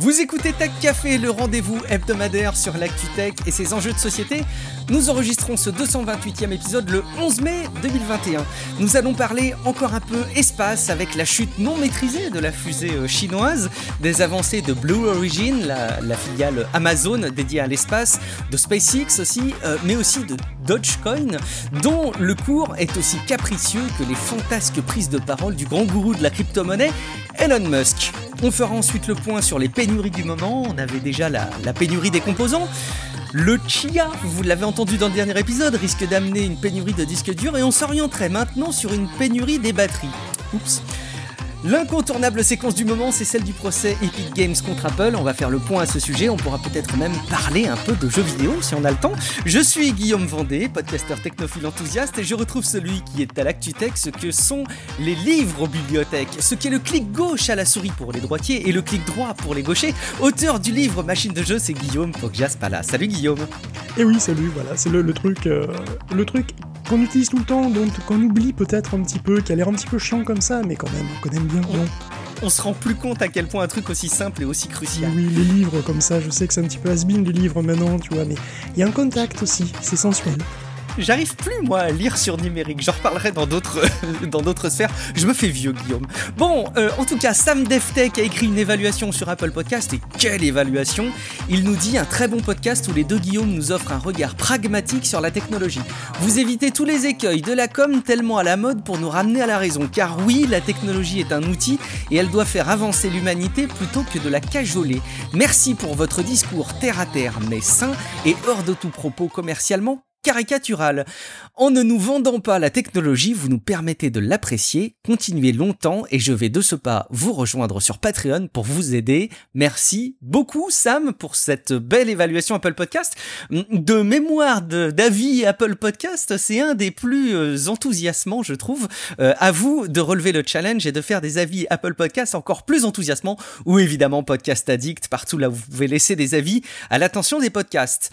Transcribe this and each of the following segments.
Vous écoutez Tech Café, le rendez-vous hebdomadaire sur l'actu tech et ses enjeux de société. Nous enregistrons ce 228e épisode le 11 mai 2021. Nous allons parler encore un peu espace avec la chute non maîtrisée de la fusée chinoise, des avancées de Blue Origin, la filiale Amazon dédiée à l'espace, de SpaceX aussi, mais aussi de Dogecoin, dont le cours est aussi capricieux que les fantasques prises de parole du grand gourou de la crypto-monnaie, Elon Musk. On fera ensuite le point sur les pénuries du moment. On avait déjà la pénurie des composants. Le Chia, vous l'avez entendu dans le dernier épisode, risque d'amener une pénurie de disques durs et on s'orienterait maintenant sur une pénurie des batteries. Oups. L'incontournable séquence du moment, c'est celle du procès Epic Games contre Apple. On va faire le point à ce sujet, on pourra peut-être même parler un peu de jeux vidéo si on a le temps. Je suis Guillaume Vendée, podcasteur technophile enthousiaste, et je retrouve celui qui est à l'actu tech, ce que sont les livres aux bibliothèques, ce qu'est le clic gauche à la souris pour les droitiers et le clic droit pour les gauchers. Auteur du livre Machine de jeu, c'est Guillaume Poggias-Pala. Salut Guillaume. Et oui, salut, voilà, c'est le truc qu'on utilise tout le temps, donc qu'on oublie peut-être un petit peu, qui a l'air un petit peu chiant comme ça, mais quand même, qu'on aime bien. On se rend plus compte à quel point un truc aussi simple est aussi crucial. Oui, les livres comme ça, je sais que c'est un petit peu has-been les livres maintenant, tu vois, mais il y a un contact aussi, c'est sensuel. J'arrive plus, moi, à lire sur numérique. J'en reparlerai dans d'autres sphères. Je me fais vieux, Guillaume. Bon, en tout cas, Sam DevTech a écrit une évaluation sur Apple Podcast. Et quelle évaluation! Il nous dit un très bon podcast où les deux Guillaume nous offrent un regard pragmatique sur la technologie. Vous évitez tous les écueils de la com tellement à la mode pour nous ramener à la raison. Car oui, la technologie est un outil et elle doit faire avancer l'humanité plutôt que de la cajoler. Merci pour votre discours terre à terre, mais sain et hors de tout propos commercialement caricatural. En ne nous vendant pas la technologie, vous nous permettez de l'apprécier, continuez longtemps et je vais de ce pas vous rejoindre sur Patreon pour vous aider. Merci beaucoup Sam pour cette belle évaluation Apple Podcast. De mémoire d'avis Apple Podcast, c'est un des plus enthousiasmants je trouve. À vous de relever le challenge et de faire des avis Apple Podcast encore plus enthousiasmants ou évidemment Podcast Addict, partout là où vous pouvez laisser des avis à l'attention des podcasts.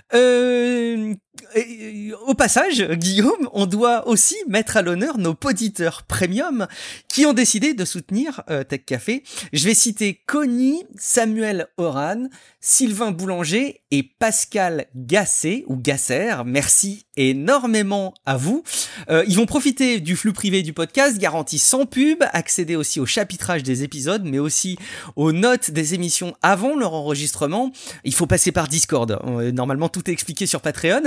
Au passage, Guillaume, on doit aussi mettre à l'honneur nos poditeurs premium qui ont décidé de soutenir Tech Café. Je vais citer Connie, Samuel Oran, Sylvain Boulanger et Pascal Gasset ou Gasser. Merci énormément à vous. Ils vont profiter du flux privé du podcast, garantie sans pub, accéder aussi au chapitrage des épisodes, mais aussi aux notes des émissions avant leur enregistrement. Il faut passer par Discord. Normalement, tout est expliqué sur Patreon.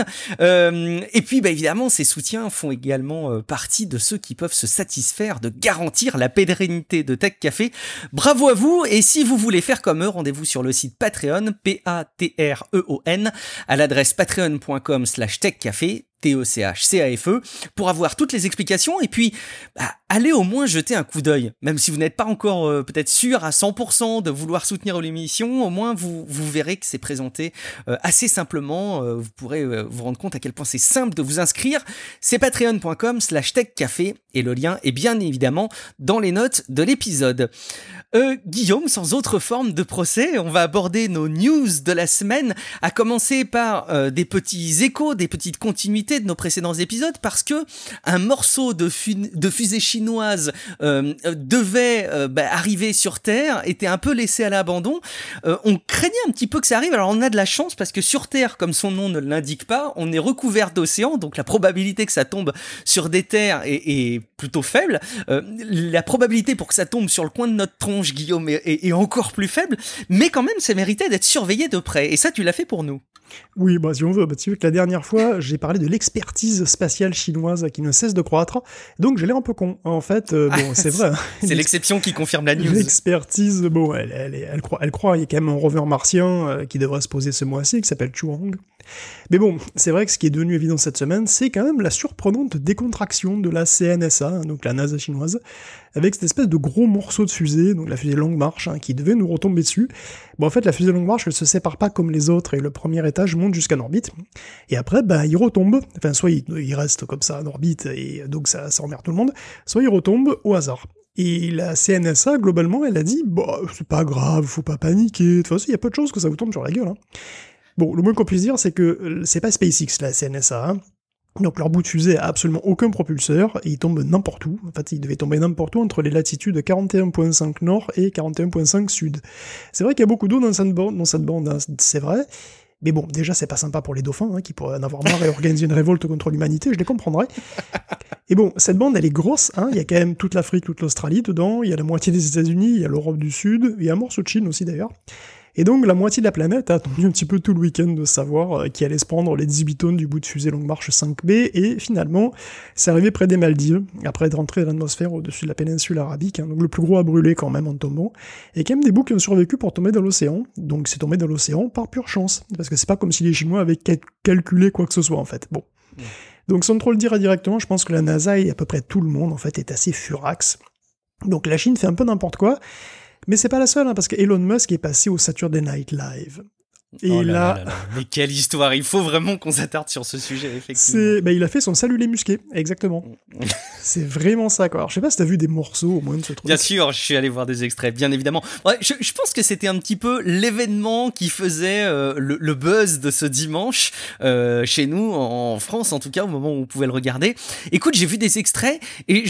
Et puis, évidemment, ces soutiens font également partie de ceux qui peuvent se satisfaire de garantir la pérennité de Tech Café. Bravo à vous. Et si vous voulez faire comme eux, rendez-vous sur le site Patreon, Patreon, à l'adresse patreon.com/techcafé. TECHCAFE pour avoir toutes les explications et puis allez au moins jeter un coup d'œil, même si vous n'êtes pas encore peut-être sûr à 100% de vouloir soutenir l'émission, au moins vous verrez que c'est présenté assez simplement, vous pourrez vous rendre compte à quel point c'est simple de vous inscrire. C'est patreon.com/techcafé et le lien est bien évidemment dans les notes de l'épisode. Guillaume, sans autre forme de procès, on va aborder nos news de la semaine, à commencer par des petits échos, des petites continuités de nos précédents épisodes, parce que un morceau de fusée chinoise devait arriver sur Terre, était un peu laissé à l'abandon. On craignait un petit peu que ça arrive, alors on a de la chance parce que sur Terre, comme son nom ne l'indique pas, on est recouvert d'océan, donc la probabilité que ça tombe sur des terres est plutôt faible. La probabilité pour que ça tombe sur le coin de notre tronche, Guillaume, est encore plus faible, mais quand même ça méritait d'être surveillé de près, et ça tu l'as fait pour nous. Oui, si on veut, tu veux que la dernière fois, j'ai parlé de l'expertise spatiale chinoise qui ne cesse de croître, donc j'ai l'air un peu con. En fait, c'est vrai. C'est l'exception qui confirme la news. L'expertise, elle croit, il y a quand même un rover martien qui devrait se poser ce mois-ci, qui s'appelle Chuang. Mais bon, c'est vrai que ce qui est devenu évident cette semaine, c'est quand même la surprenante décontraction de la CNSA, donc la NASA chinoise, avec cette espèce de gros morceau de fusée, donc la fusée Longue Marche, qui devait nous retomber dessus. En fait, la fusée Longue Marche, elle se sépare pas comme les autres, et le premier étage monte jusqu'en orbite, et après, il retombe, enfin, soit il reste comme ça en orbite, et donc ça emmerde tout le monde, soit il retombe au hasard. Et la CNSA, globalement, elle a dit, c'est pas grave, faut pas paniquer, de toute façon, il y a peu de chances que ça vous tombe sur la gueule, Bon, le moins qu'on puisse dire, c'est que c'est pas SpaceX, la CNSA, Donc leur bout de fusée a absolument aucun propulseur, et il tombe n'importe où. En fait, il devait tomber n'importe où entre les latitudes 41.5 nord et 41.5 sud. C'est vrai qu'il y a beaucoup d'eau dans cette bande, hein, c'est vrai. Mais bon, déjà, c'est pas sympa pour les dauphins, hein, qui pourraient en avoir marre et organiser une révolte contre l'humanité, je les comprendrais. Et bon, cette bande, elle est grosse, hein, il y a quand même toute l'Afrique, toute l'Australie dedans, il y a la moitié des États-Unis, il y a l'Europe du Sud, il y a un morceau de Chine aussi d'ailleurs. Et donc, la moitié de la planète a attendu un petit peu tout le week-end de savoir qui allait se prendre les 18 tonnes du bout de fusée Longue Marche 5B, et finalement, c'est arrivé près des Maldives, après être rentré dans l'atmosphère au-dessus de la péninsule arabique, hein, donc le plus gros a brûlé quand même en tombant, et quand même des bouts qui ont survécu pour tomber dans l'océan, donc c'est tombé dans l'océan par pure chance, parce que c'est pas comme si les Chinois avaient calculé quoi que ce soit, en fait. Bon. Donc, sans trop le dire directement, je pense que la NASA et à peu près tout le monde, en fait, est assez furax. Donc la Chine fait un peu n'importe quoi, mais c'est pas la seule, hein, parce que Elon Musk est passé au Saturday Night Live. Et oh là. Mais quelle histoire. Il faut vraiment qu'on s'attarde sur ce sujet, effectivement. Il a fait son Salut les musqués, exactement. C'est vraiment ça, quoi. Alors, je sais pas si t'as vu des morceaux, au moins, de ce truc. Bien sûr, je suis allé voir des extraits, bien évidemment. Ouais, je pense que c'était un petit peu l'événement qui faisait le buzz de ce dimanche, chez nous, en France, en tout cas, au moment où on pouvait le regarder. Écoute, j'ai vu des extraits, et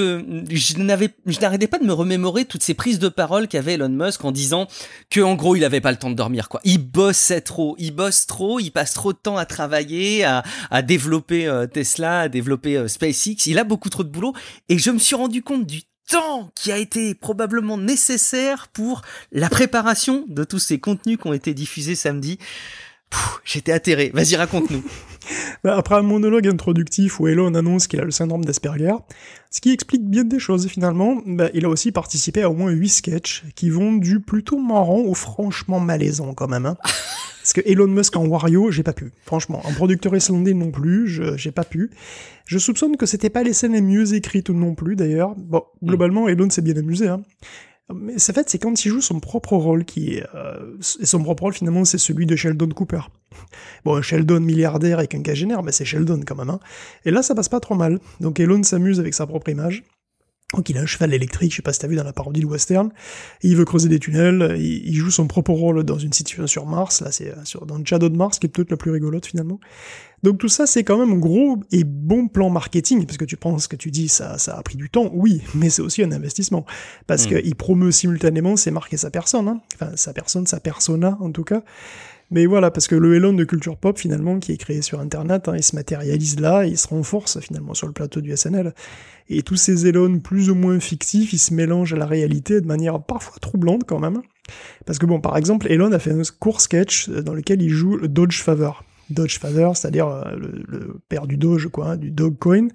je n'arrêtais pas de me remémorer toutes ces prises de parole qu'avait Elon Musk en disant que, en gros, il avait pas le temps de dormir, quoi. Il bosse trop, il passe trop de temps à travailler, à développer Tesla, à développer SpaceX, il a beaucoup trop de boulot, et je me suis rendu compte du temps qui a été probablement nécessaire pour la préparation de tous ces contenus qui ont été diffusés samedi. J'étais atterré, vas-y raconte-nous. Après un monologue introductif où Elon annonce qu'il a le syndrome d'Asperger, ce qui explique bien des choses finalement, il a aussi participé à au moins 8 sketchs qui vont du plutôt marrant au franchement malaisant quand même. Hein. Parce que Elon Musk en Wario, j'ai pas pu. Franchement, en producteur islandais non plus, j'ai pas pu. Je soupçonne que c'était pas les scènes les mieux écrites non plus d'ailleurs. Bon, globalement, Elon s'est bien amusé, hein. Mais en fait, c'est quand il joue son propre rôle qui est... et son propre rôle, finalement, c'est celui de Sheldon Cooper. Bon, un Sheldon milliardaire et quinquagénaire, mais c'est Sheldon quand même, hein. Et là, ça passe pas trop mal. Donc Elon s'amuse avec sa propre image. Donc il a un cheval électrique, je sais pas si t'as vu dans la parodie de Western, il veut creuser des tunnels, il joue son propre rôle dans une situation sur Mars, là c'est dans Shadow de Mars, qui est peut-être la plus rigolote finalement. Donc tout ça c'est quand même un gros et bon plan marketing, parce que tu penses que tu dis ça a pris du temps, oui, mais c'est aussi un investissement, parce qu'il promeut simultanément ses marques et sa personne, hein. Enfin sa personne, sa persona en tout cas. Mais voilà, parce que le Elon de culture pop, finalement, qui est créé sur Internet, hein, il se matérialise là, il se renforce, finalement, sur le plateau du SNL. Et tous ces Elon plus ou moins fictifs, ils se mélangent à la réalité de manière parfois troublante, quand même. Parce que bon, par exemple, Elon a fait un court sketch dans lequel il joue le Doge Father. Doge Father, c'est-à-dire le père du Doge, quoi, hein, du Dogecoin,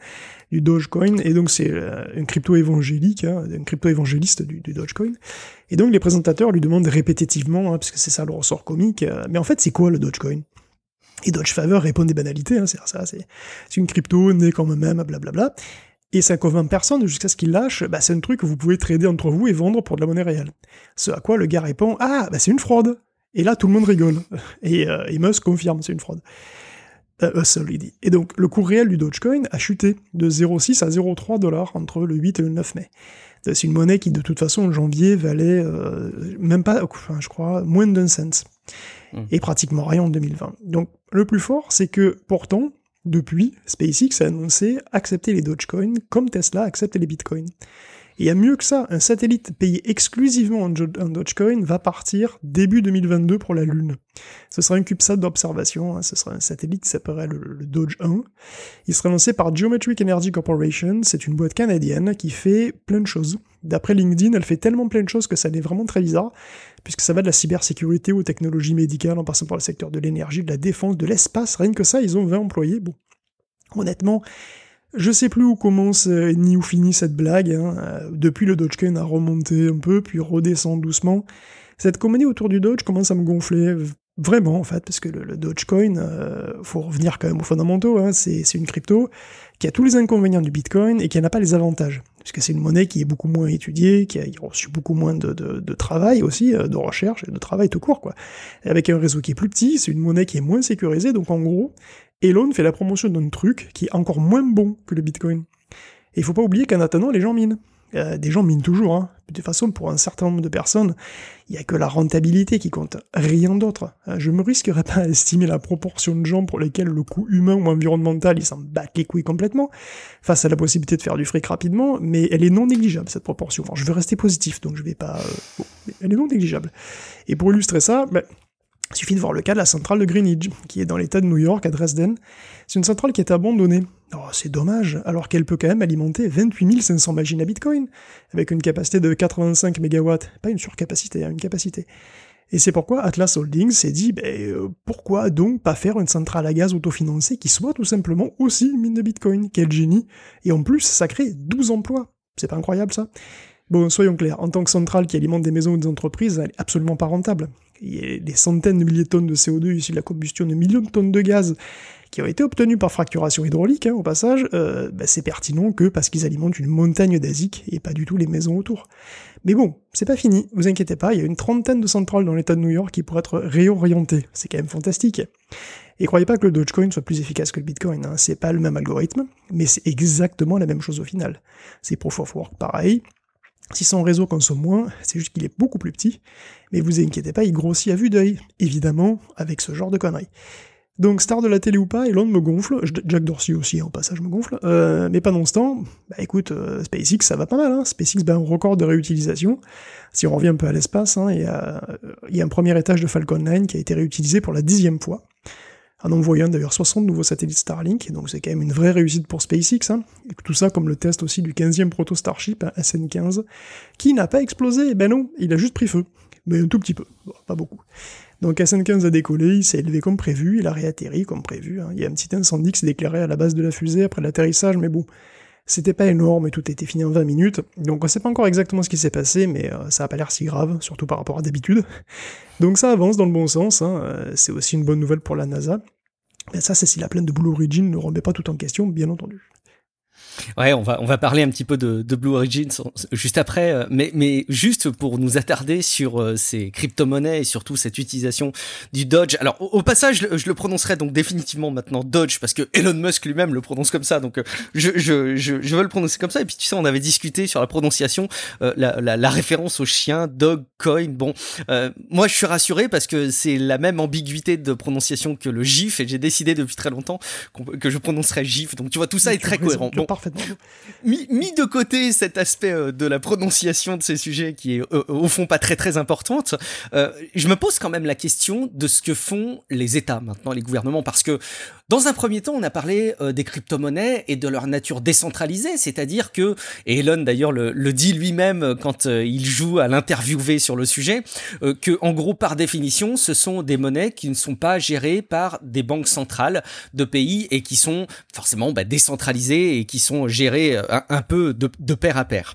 et donc c'est un crypto évangélique, hein, un crypto évangéliste du Dogecoin. Et donc les présentateurs lui demandent répétitivement, hein, parce que c'est ça le ressort comique, mais en fait c'est quoi le Dogecoin? Et Doge Father répond des banalités, hein, c'est une crypto née comme même, blablabla. Et ça convainc personne jusqu'à ce qu'il lâche, c'est un truc que vous pouvez trader entre vous et vendre pour de la monnaie réelle. Ce à quoi le gars répond, c'est une fraude. Et là, tout le monde rigole. Et Musk confirme, c'est une fraude. Hustle, il dit. Et donc, le cours réel du Dogecoin a chuté de 0,6 à 0,3 $ entre le 8 et le 9 mai. C'est une monnaie qui, de toute façon, en janvier, valait même pas, je crois, moins d'1 cent. Et pratiquement rien en 2020. Donc, le plus fort, c'est que, pourtant, depuis, SpaceX a annoncé accepter les Dogecoin comme Tesla accepte les Bitcoins. Et il y a mieux que ça, un satellite payé exclusivement en Dogecoin va partir début 2022 pour la Lune. Ce sera un CubeSat d'observation, hein, ce sera un satellite qui s'appellerait le Doge 1. Il sera lancé par Geometric Energy Corporation, c'est une boîte canadienne qui fait plein de choses. D'après LinkedIn, elle fait tellement plein de choses que ça n'est vraiment très bizarre, puisque ça va de la cybersécurité aux technologies médicales, en passant par le secteur de l'énergie, de la défense, de l'espace, rien que ça, ils ont 20 employés. Bon, honnêtement... Je sais plus où commence ni où finit cette blague, hein. Depuis le Dogecoin a remonté un peu, puis redescend doucement. Cette comédie autour du Doge commence à me gonfler, vraiment en fait, parce que le Dogecoin, faut revenir quand même aux fondamentaux, hein. C'est une crypto qui a tous les inconvénients du Bitcoin et qui n'a pas les avantages, puisque c'est une monnaie qui est beaucoup moins étudiée, qui a reçu beaucoup moins de travail aussi, de recherche et de travail tout court, quoi. Et avec un réseau qui est plus petit, c'est une monnaie qui est moins sécurisée, donc en gros... Elon fait la promotion d'un truc qui est encore moins bon que le Bitcoin. Et il faut pas oublier qu'en attendant, les gens minent. Des gens minent toujours, hein. De toute façon, pour un certain nombre de personnes, il n'y a que la rentabilité qui compte, rien d'autre. Je me risquerais pas à estimer la proportion de gens pour lesquels le coût humain ou environnemental, ils s'en battent les couilles complètement, face à la possibilité de faire du fric rapidement, mais elle est non négligeable, cette proportion. Enfin, je veux rester positif, donc je vais pas... Bon, elle est non négligeable. Et pour illustrer ça, il suffit de voir le cas de la centrale de Greenwich, qui est dans l'état de New York, à Dresden. C'est une centrale qui est abandonnée. Oh, c'est dommage, alors qu'elle peut quand même alimenter 28 500 machines à Bitcoin, avec une capacité de 85 MW. Pas une surcapacité, une capacité. Et c'est pourquoi Atlas Holdings s'est dit, pourquoi donc pas faire une centrale à gaz autofinancée qui soit tout simplement aussi une mine de Bitcoin? Quel génie! Et en plus, ça crée 12 emplois. C'est pas incroyable, ça? Bon, soyons clairs, en tant que centrale qui alimente des maisons ou des entreprises, elle est absolument pas rentable. Il y a des centaines de milliers de tonnes de CO2 issues de la combustion de millions de tonnes de gaz qui ont été obtenues par fracturation hydraulique, au passage, c'est pertinent que parce qu'ils alimentent une montagne d'asiques et pas du tout les maisons autour. Mais bon, c'est pas fini, vous inquiétez pas, il y a une trentaine de centrales dans l'état de New York qui pourraient être réorientées, c'est quand même fantastique. Et croyez pas que le Dogecoin soit plus efficace que le Bitcoin, hein. C'est pas le même algorithme, mais c'est exactement la même chose au final. C'est proof of work pareil. Si son réseau consomme moins, c'est juste qu'il est beaucoup plus petit, mais vous inquiétez pas, il grossit à vue d'œil, évidemment, avec ce genre de conneries. Donc, star de la télé ou pas, Elon me gonfle, Jack Dorsey aussi, en passage, me gonfle, mais pendant ce temps, écoute, SpaceX, ça va pas mal, hein. SpaceX bat un record de réutilisation. Si on revient un peu à l'espace, hein, il y a un premier étage de Falcon 9 qui a été réutilisé pour la 10e fois, en envoyant d'ailleurs 60 nouveaux satellites Starlink, et donc c'est quand même une vraie réussite pour SpaceX, hein. Et tout ça comme le test aussi du 15e proto-Starship, SN15, qui n'a pas explosé, non, il a juste pris feu, mais un tout petit peu, bon, pas beaucoup. Donc SN15 a décollé, il s'est élevé comme prévu, il a réatterri comme prévu, hein. Il y a un petit incendie qui s'est déclaré à la base de la fusée après l'atterrissage, mais bon, c'était pas énorme et tout était fini en 20 minutes, donc on sait pas encore exactement ce qui s'est passé, mais ça a pas l'air si grave, surtout par rapport à d'habitude. Donc ça avance dans le bon sens, hein. C'est aussi une bonne nouvelle pour la NASA. Mais ça, c'est si la plainte de Blue Origin ne remet pas tout en question, bien entendu. Ouais, on va parler un petit peu de Blue Origin juste après, mais juste pour nous attarder sur ces crypto-monnaies et surtout cette utilisation du Doge. Alors au passage, je le prononcerai donc définitivement maintenant Doge parce que Elon Musk lui-même le prononce comme ça, donc je veux le prononcer comme ça. Et puis tu sais, on avait discuté sur la prononciation, la référence au chien Dogecoin. Bon, moi je suis rassuré parce que c'est la même ambiguïté de prononciation que le GIF et j'ai décidé depuis très longtemps que je prononcerais GIF. Donc tu vois, tout ça est très cohérent. Bon, mis de côté cet aspect de la prononciation de ces sujets qui est au fond pas très très importante, je me pose quand même la question de ce que font les États maintenant, les gouvernements, parce que dans un premier temps on a parlé des crypto-monnaies et de leur nature décentralisée, c'est-à-dire que, et Elon d'ailleurs le dit lui-même quand il joue à l'interviewer sur le sujet, que en gros par définition ce sont des monnaies qui ne sont pas gérées par des banques centrales de pays et qui sont forcément décentralisées et qui sont gérés un peu de pair à pair.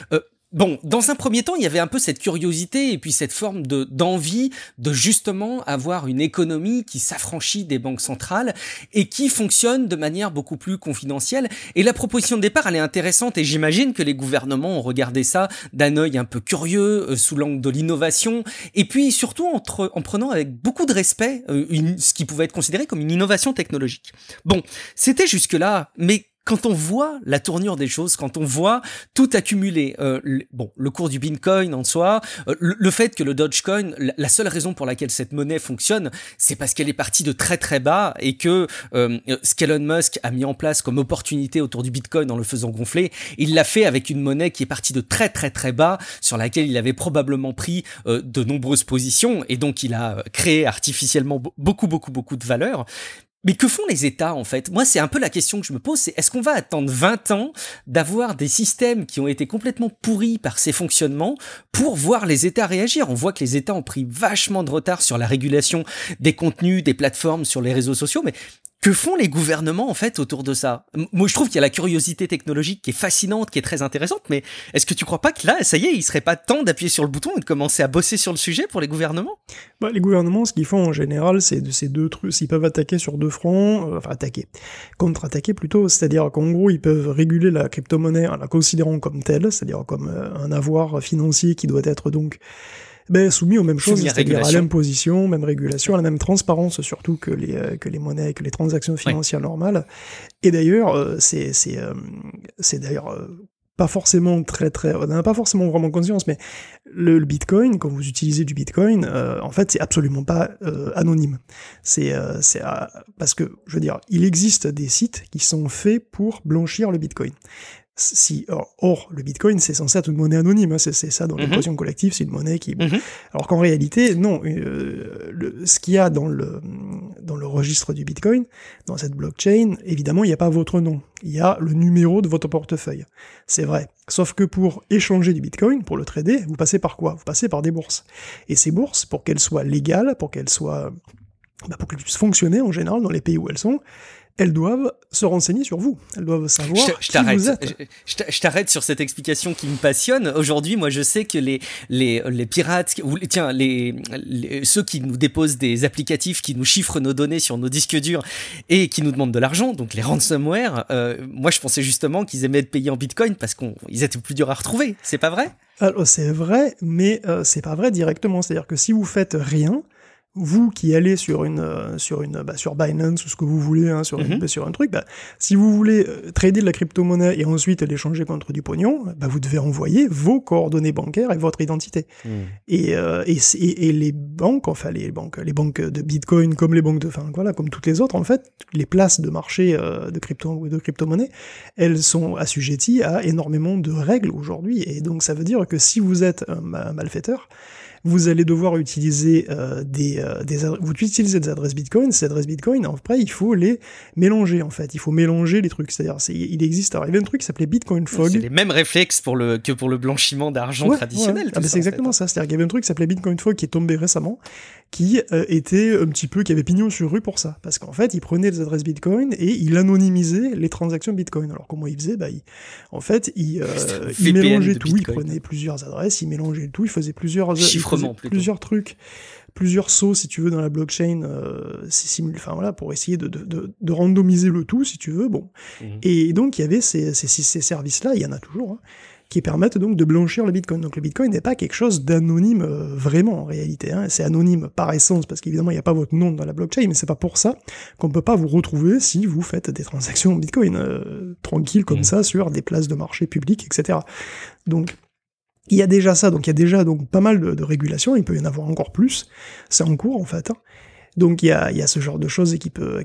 Bon, dans un premier temps, il y avait un peu cette curiosité et puis cette forme d'envie de justement avoir une économie qui s'affranchit des banques centrales et qui fonctionne de manière beaucoup plus confidentielle. Et la proposition de départ, elle est intéressante et j'imagine que les gouvernements ont regardé ça d'un œil un peu curieux, sous l'angle de l'innovation et puis surtout en prenant avec beaucoup de respect ce qui pouvait être considéré comme une innovation technologique. Bon, c'était jusque-là, mais quand on voit la tournure des choses, quand on voit tout accumuler, le cours du Bitcoin en soi, le fait que le Dogecoin, la seule raison pour laquelle cette monnaie fonctionne, c'est parce qu'elle est partie de très très bas et que ce qu'Elon Musk a mis en place comme opportunité autour du Bitcoin en le faisant gonfler, il l'a fait avec une monnaie qui est partie de très très très bas, sur laquelle il avait probablement pris de nombreuses positions et donc il a créé artificiellement beaucoup de valeur. Mais que font les États, en fait? Moi, c'est un peu la question que je me pose, c'est est-ce qu'on va attendre 20 ans d'avoir des systèmes qui ont été complètement pourris par ces fonctionnements pour voir les États réagir? On voit que les États ont pris vachement de retard sur la régulation des contenus, des plateformes sur les réseaux sociaux, mais que font les gouvernements, en fait, autour de ça? Moi, je trouve qu'il y a la curiosité technologique qui est fascinante, qui est très intéressante, mais est-ce que tu crois pas que là, ça y est, il serait pas temps d'appuyer sur le bouton et de commencer à bosser sur le sujet pour les gouvernements? Les gouvernements, ce qu'ils font en général, c'est de ces deux trucs, ils peuvent attaquer sur deux fronts, contre-attaquer plutôt, c'est-à-dire qu'en gros, ils peuvent réguler la crypto-monnaie en la considérant comme telle, c'est-à-dire comme un avoir financier qui doit être donc soumis aux mêmes choses, c'est-à-dire à l'imposition, même régulation, à la même transparence surtout que les monnaies, que les transactions financières normales. Et d'ailleurs, c'est d'ailleurs pas forcément on n'a pas forcément vraiment conscience, mais le Bitcoin, quand vous utilisez du Bitcoin, en fait, c'est absolument pas anonyme. C'est parce que, je veux dire, il existe des sites qui sont faits pour blanchir le Bitcoin. Or, le Bitcoin, c'est censé être une monnaie anonyme, hein, c'est ça dans l'équation collective, c'est une monnaie qui... Alors qu'en réalité, non, ce qu'il y a dans le registre du Bitcoin, dans cette blockchain, évidemment, il n'y a pas votre nom, il y a le numéro de votre portefeuille. C'est vrai. Sauf que pour échanger du Bitcoin, pour le trader, vous passez par quoi? Vous passez par des bourses. Et ces bourses, pour qu'elles soient légales, pour qu'elles puissent fonctionner en général dans les pays où elles sont, elles doivent se renseigner sur vous. Elles doivent savoir qui vous êtes. Je t'arrête sur cette explication qui me passionne. Aujourd'hui, moi, je sais que les pirates, ou ceux qui nous déposent des applicatifs qui nous chiffrent nos données sur nos disques durs et qui nous demandent de l'argent, donc les ransomware, moi, je pensais justement qu'ils aimaient être payés en Bitcoin parce qu'ils étaient plus durs à retrouver. C'est pas vrai? Alors, c'est vrai, mais c'est pas vrai directement. C'est-à-dire que si vous faites rien, vous qui allez sur Binance ou ce que vous voulez, hein, sur un truc, si vous voulez trader de la crypto-monnaie et ensuite l'échanger contre du pognon, vous devez envoyer vos coordonnées bancaires et votre identité. Et les banques, enfin les banques de Bitcoin comme les banques comme toutes les autres en fait, les places de marché de crypto-monnaie, elles sont assujetties à énormément de règles aujourd'hui. Et donc ça veut dire que si vous êtes un malfaiteur, vous allez devoir utiliser des adresses Bitcoin. Ces adresses Bitcoin, après, il faut les mélanger, en fait. Il faut mélanger les trucs. C'est-à-dire, il y avait un truc qui s'appelait Bitcoin Fog. C'est les mêmes réflexes que pour le blanchiment d'argent traditionnel. Ouais. C'est exactement ça. C'est-à-dire qu'il y avait un truc qui s'appelait Bitcoin Fog qui est tombé récemment, qui avait pignon sur rue pour ça. Parce qu'en fait, il prenait les adresses Bitcoin et il anonymisait les transactions Bitcoin. Alors, comment il faisait? Il mélangeait tout. Bitcoin. Il prenait plusieurs adresses, il mélangeait tout, il faisait plusieurs trucs, plusieurs sauts, si tu veux, dans la blockchain, pour essayer de randomiser le tout, si tu veux, bon. Et donc, il y avait ces services-là, il y en a toujours, hein, qui permettent donc de blanchir le Bitcoin. Donc le Bitcoin n'est pas quelque chose d'anonyme vraiment en réalité, hein. C'est anonyme par essence parce qu'évidemment il n'y a pas votre nom dans la blockchain, mais c'est pas pour ça qu'on peut pas vous retrouver si vous faites des transactions Bitcoin tranquilles comme ça sur des places de marché publiques, etc. Donc il y a déjà ça, donc il y a déjà pas mal de régulations, il peut y en avoir encore plus, c'est en cours en fait, hein. Donc il y a ce genre de choses qui peuvent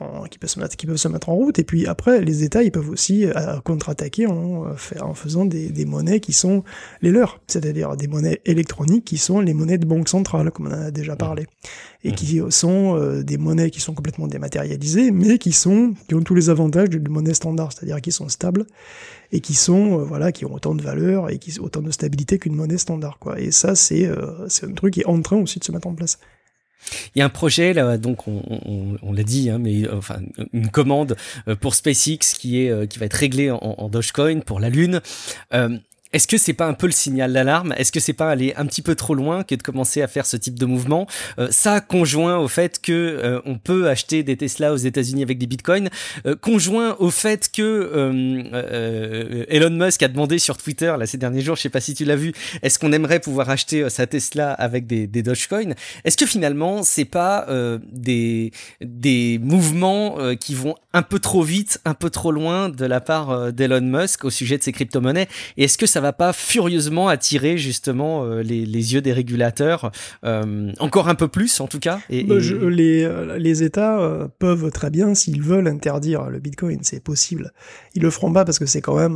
se mettre en route, et puis après les États ils peuvent aussi contre-attaquer en faisant des monnaies qui sont les leurs, c'est-à-dire des monnaies électroniques qui sont les monnaies de banque centrale, comme on en a déjà parlé, et qui sont des monnaies qui sont complètement dématérialisées, mais qui ont tous les avantages d'une monnaie standard, c'est-à-dire qui sont stables et qui sont qui ont autant de valeur et qui ont autant de stabilité qu'une monnaie standard, quoi. Et ça c'est un truc qui est en train aussi de se mettre en place. Il y a un projet là, donc on l'a dit, hein, mais une commande pour SpaceX qui va être réglée en Dogecoin pour la Lune. Est-ce que c'est pas un peu le signal d'alarme? Est-ce que c'est pas aller un petit peu trop loin que de commencer à faire ce type de mouvement? Ça conjoint au fait que on peut acheter des Tesla aux États-Unis avec des bitcoins, conjoint au fait que Elon Musk a demandé sur Twitter là ces derniers jours, je sais pas si tu l'as vu, est-ce qu'on aimerait pouvoir acheter sa Tesla avec des Dogecoin? Est-ce que finalement c'est pas des mouvements qui vont un peu trop vite, un peu trop loin de la part d'Elon Musk au sujet de ces crypto-monnaies? Et est-ce que ça va pas furieusement attirer justement les yeux des régulateurs encore un peu plus en tout cas? Les États peuvent très bien, s'ils veulent, interdire le Bitcoin, c'est possible. Ils le feront pas parce que c'est quand même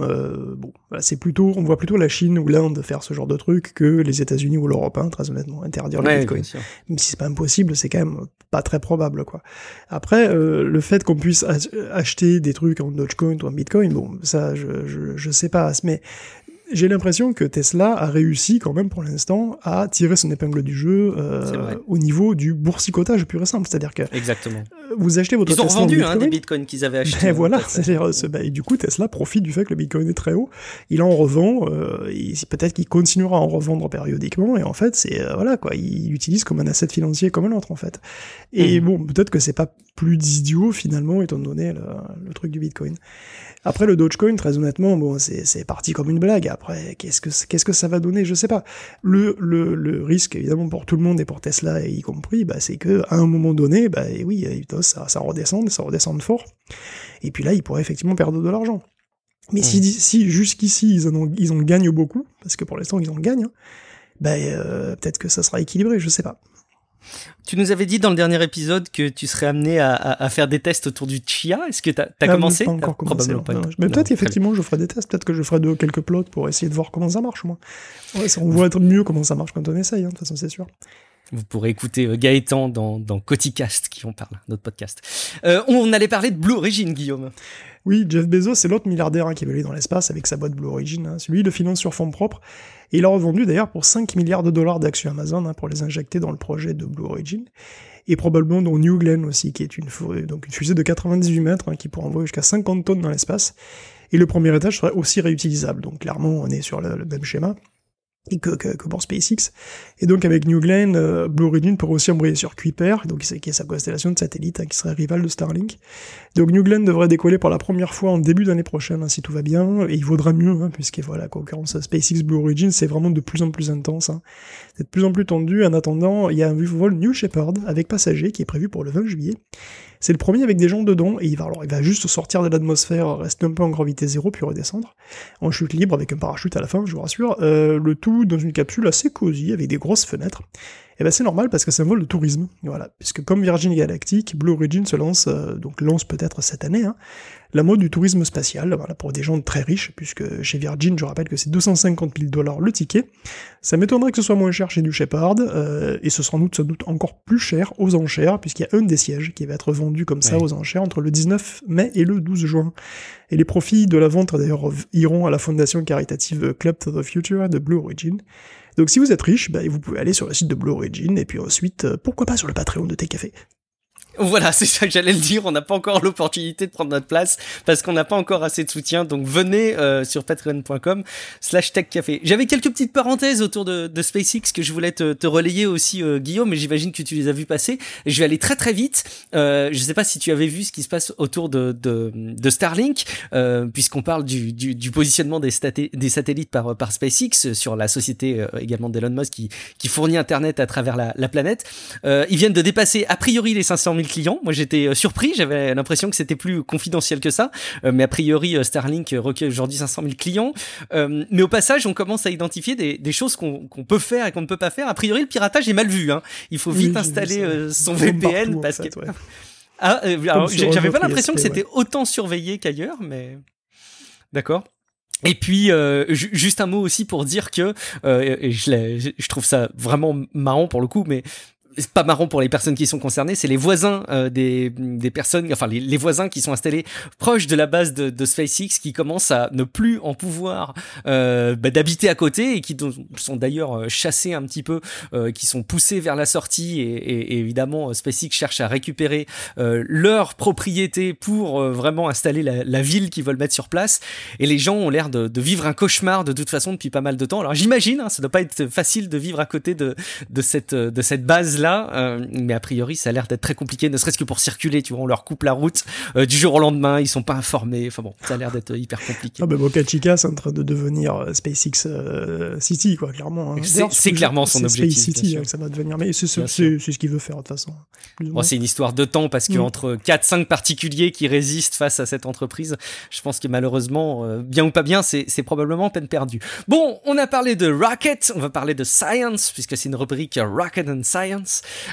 on voit plutôt la Chine ou l'Inde faire ce genre de truc que les États-Unis ou l'Europe, hein, très honnêtement, interdire le Bitcoin. Même si c'est pas impossible, c'est quand même pas très probable, quoi. Après, le fait qu'on puisse acheter des trucs en Dogecoin ou en Bitcoin, bon, ça, je sais pas, mais j'ai l'impression que Tesla a réussi quand même pour l'instant à tirer son épingle du jeu au niveau du boursicotage pur et simple, c'est-à-dire que exactement. Vous achetez votre Tesla. Ils ont revendu des bitcoins qu'ils avaient achetés. Voilà, et du coup Tesla profite du fait que le bitcoin est très haut, il en revend, peut-être qu'il continuera à en revendre périodiquement, et en fait c'est il l'utilise comme un asset financier comme un autre en fait. Et bon, peut-être que c'est pas plus idiot finalement étant donné le truc du bitcoin. Après le Dogecoin, très honnêtement, bon, c'est parti comme une blague. Après, qu'est-ce que ça va donner? Je sais pas. Le risque, évidemment, pour tout le monde et pour Tesla y compris, c'est que à un moment donné, ça redescende fort. Et puis là, il pourrait effectivement perdre de l'argent. Mais si jusqu'ici ils en gagnent beaucoup, parce que pour l'instant ils en gagnent, peut-être que ça sera équilibré, je sais pas. Tu nous avais dit dans le dernier épisode que tu serais amené à faire des tests autour du chia. Est-ce que t'as commencé? Pas encore commencé. Mais peut-être effectivement je ferai des tests, peut-être que je ferai quelques plots pour essayer de voir comment ça marche, moi. Ouais, on voit mieux comment ça marche quand on essaye, de toute façon c'est sûr. Vous pourrez écouter Gaëtan dans Coticast qui en parle, notre podcast. On allait parler de Blue Origin, Guillaume. Oui, Jeff Bezos, c'est l'autre milliardaire qui veut aller dans l'espace avec sa boîte Blue Origin. Lui, il le finance sur fonds propres. Et il a revendu d'ailleurs pour 5 milliards de dollars d'actions Amazon pour les injecter dans le projet de Blue Origin. Et probablement dans New Glenn aussi, qui est une fusée de 98 mètres qui pourra envoyer jusqu'à 50 tonnes dans l'espace. Et le premier étage serait aussi réutilisable. Donc clairement, on est sur le même schéma que pour SpaceX. Et donc avec New Glenn, Blue Origin pourrait aussi embrayer sur Kuiper, donc qui est sa constellation de satellites, qui serait rival de Starlink. Donc New Glenn devrait décoller pour la première fois en début d'année prochaine, si tout va bien, et il vaudra mieux, puisque voilà, concurrence à SpaceX Blue Origin, c'est vraiment de plus en plus intense. C'est de plus en plus tendu. En attendant, il y a un vol New Shepard avec passagers qui est prévu pour le 20 juillet. C'est le premier avec des gens dedans, et il va juste sortir de l'atmosphère, rester un peu en gravité zéro, puis redescendre, en chute libre, avec un parachute à la fin, je vous rassure, le tout dans une capsule assez cosy, avec des grosses fenêtres. Et c'est normal, parce que c'est un vol de tourisme, voilà, puisque comme Virgin Galactic, Blue Origin se lance peut-être cette année, la mode du tourisme spatial, voilà, pour des gens très riches, puisque chez Virgin, je rappelle que c'est 250 000 $ le ticket. Ça m'étonnerait que ce soit moins cher chez du Shepard, et ce sera sans doute encore plus cher aux enchères, puisqu'il y a un des sièges qui va être vendu comme ça aux enchères entre le 19 mai et le 12 juin. Et les profits de la vente, d'ailleurs, iront à la fondation caritative Club to the Future de Blue Origin. Donc si vous êtes riche, vous pouvez aller sur le site de Blue Origin, et puis ensuite, pourquoi pas sur le Patreon de TechCafé. Voilà, c'est ça que j'allais le dire, on n'a pas encore l'opportunité de prendre notre place parce qu'on n'a pas encore assez de soutien, donc venez sur patreon.com/techcafé. J'avais quelques petites parenthèses autour de SpaceX que je voulais te relayer aussi, Guillaume, mais j'imagine que tu les as vues passer. Je vais aller très très vite. Je sais pas si tu avais vu ce qui se passe autour de Starlink, puisqu'on parle du positionnement des satellites par SpaceX sur la société également d'Elon Musk qui fournit Internet à travers la planète. Ils viennent de dépasser a priori les 500 000 clients. Moi, j'étais surpris. J'avais l'impression que c'était plus confidentiel que ça. Mais a priori, Starlink recueille aujourd'hui 500 000 clients. Mais au passage, on commence à identifier des choses qu'on peut faire et qu'on ne peut pas faire. A priori, le piratage est mal vu. Il faut vite installer son VPN parce que... alors, j'avais pas l'impression que c'était autant surveillé qu'ailleurs, mais... D'accord. Et puis juste un mot aussi pour dire que je trouve ça vraiment marrant pour le coup, mais c'est pas marrant pour les personnes qui sont concernées, c'est les voisins des personnes, enfin les voisins qui sont installés proches de la base de SpaceX qui commencent à ne plus en pouvoir d'habiter à côté et qui sont d'ailleurs chassés un petit peu, qui sont poussés vers la sortie et évidemment SpaceX cherche à récupérer leur propriété pour vraiment installer la ville qu'ils veulent mettre sur place, et les gens ont l'air de vivre un cauchemar de toute façon depuis pas mal de temps. Alors j'imagine, ça doit pas être facile de vivre à côté de cette base là, mais a priori ça a l'air d'être très compliqué, ne serait-ce que pour circuler, tu vois, on leur coupe la route du jour au lendemain, ils sont pas informés, enfin bon, ça a l'air d'être hyper compliqué. Boca Chica c'est en train de devenir SpaceX City, quoi, clairement. C'est clairement son objectif. Space City, ça va devenir, mais c'est ce qu'il veut faire de toute façon. Bon, c'est une histoire de temps parce que entre 4-5 particuliers qui résistent face à cette entreprise, je pense que malheureusement, bien ou pas bien, c'est probablement peine perdue. Bon, on a parlé de Rocket, on va parler de Science, puisque c'est une rubrique Rocket and Science.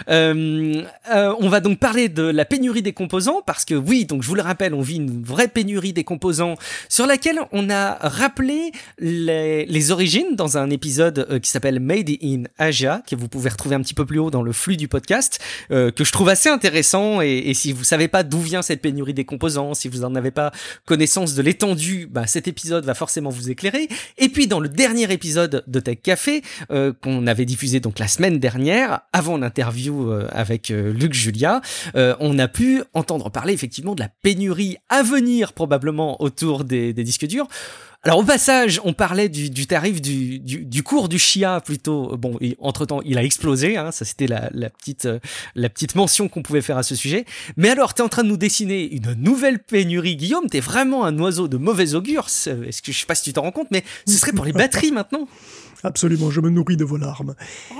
On va donc parler de la pénurie des composants, parce que oui, donc je vous le rappelle, on vit une vraie pénurie des composants sur laquelle on a rappelé les origines dans un épisode qui s'appelle Made in Asia, que vous pouvez retrouver un petit peu plus haut dans le flux du podcast, que je trouve assez intéressant, et si vous savez pas d'où vient cette pénurie des composants, si vous n'en avez pas connaissance de l'étendue, cet épisode va forcément vous éclairer. Et puis dans le dernier épisode de Tech Café, qu'on avait diffusé donc la semaine dernière, avant l'interview avec Luc Julia, on a pu entendre parler effectivement de la pénurie à venir probablement autour des disques durs. Alors au passage, on parlait du tarif du cours du chia plutôt. Bon, entre-temps, il a explosé, ça c'était la petite mention qu'on pouvait faire à ce sujet. Mais alors, t'es en train de nous dessiner une nouvelle pénurie, Guillaume, t'es vraiment un oiseau de mauvais augure. Est-ce que je sais pas si tu t'en rends compte, mais ce serait pour les batteries maintenant. Absolument, je me nourris de vos larmes.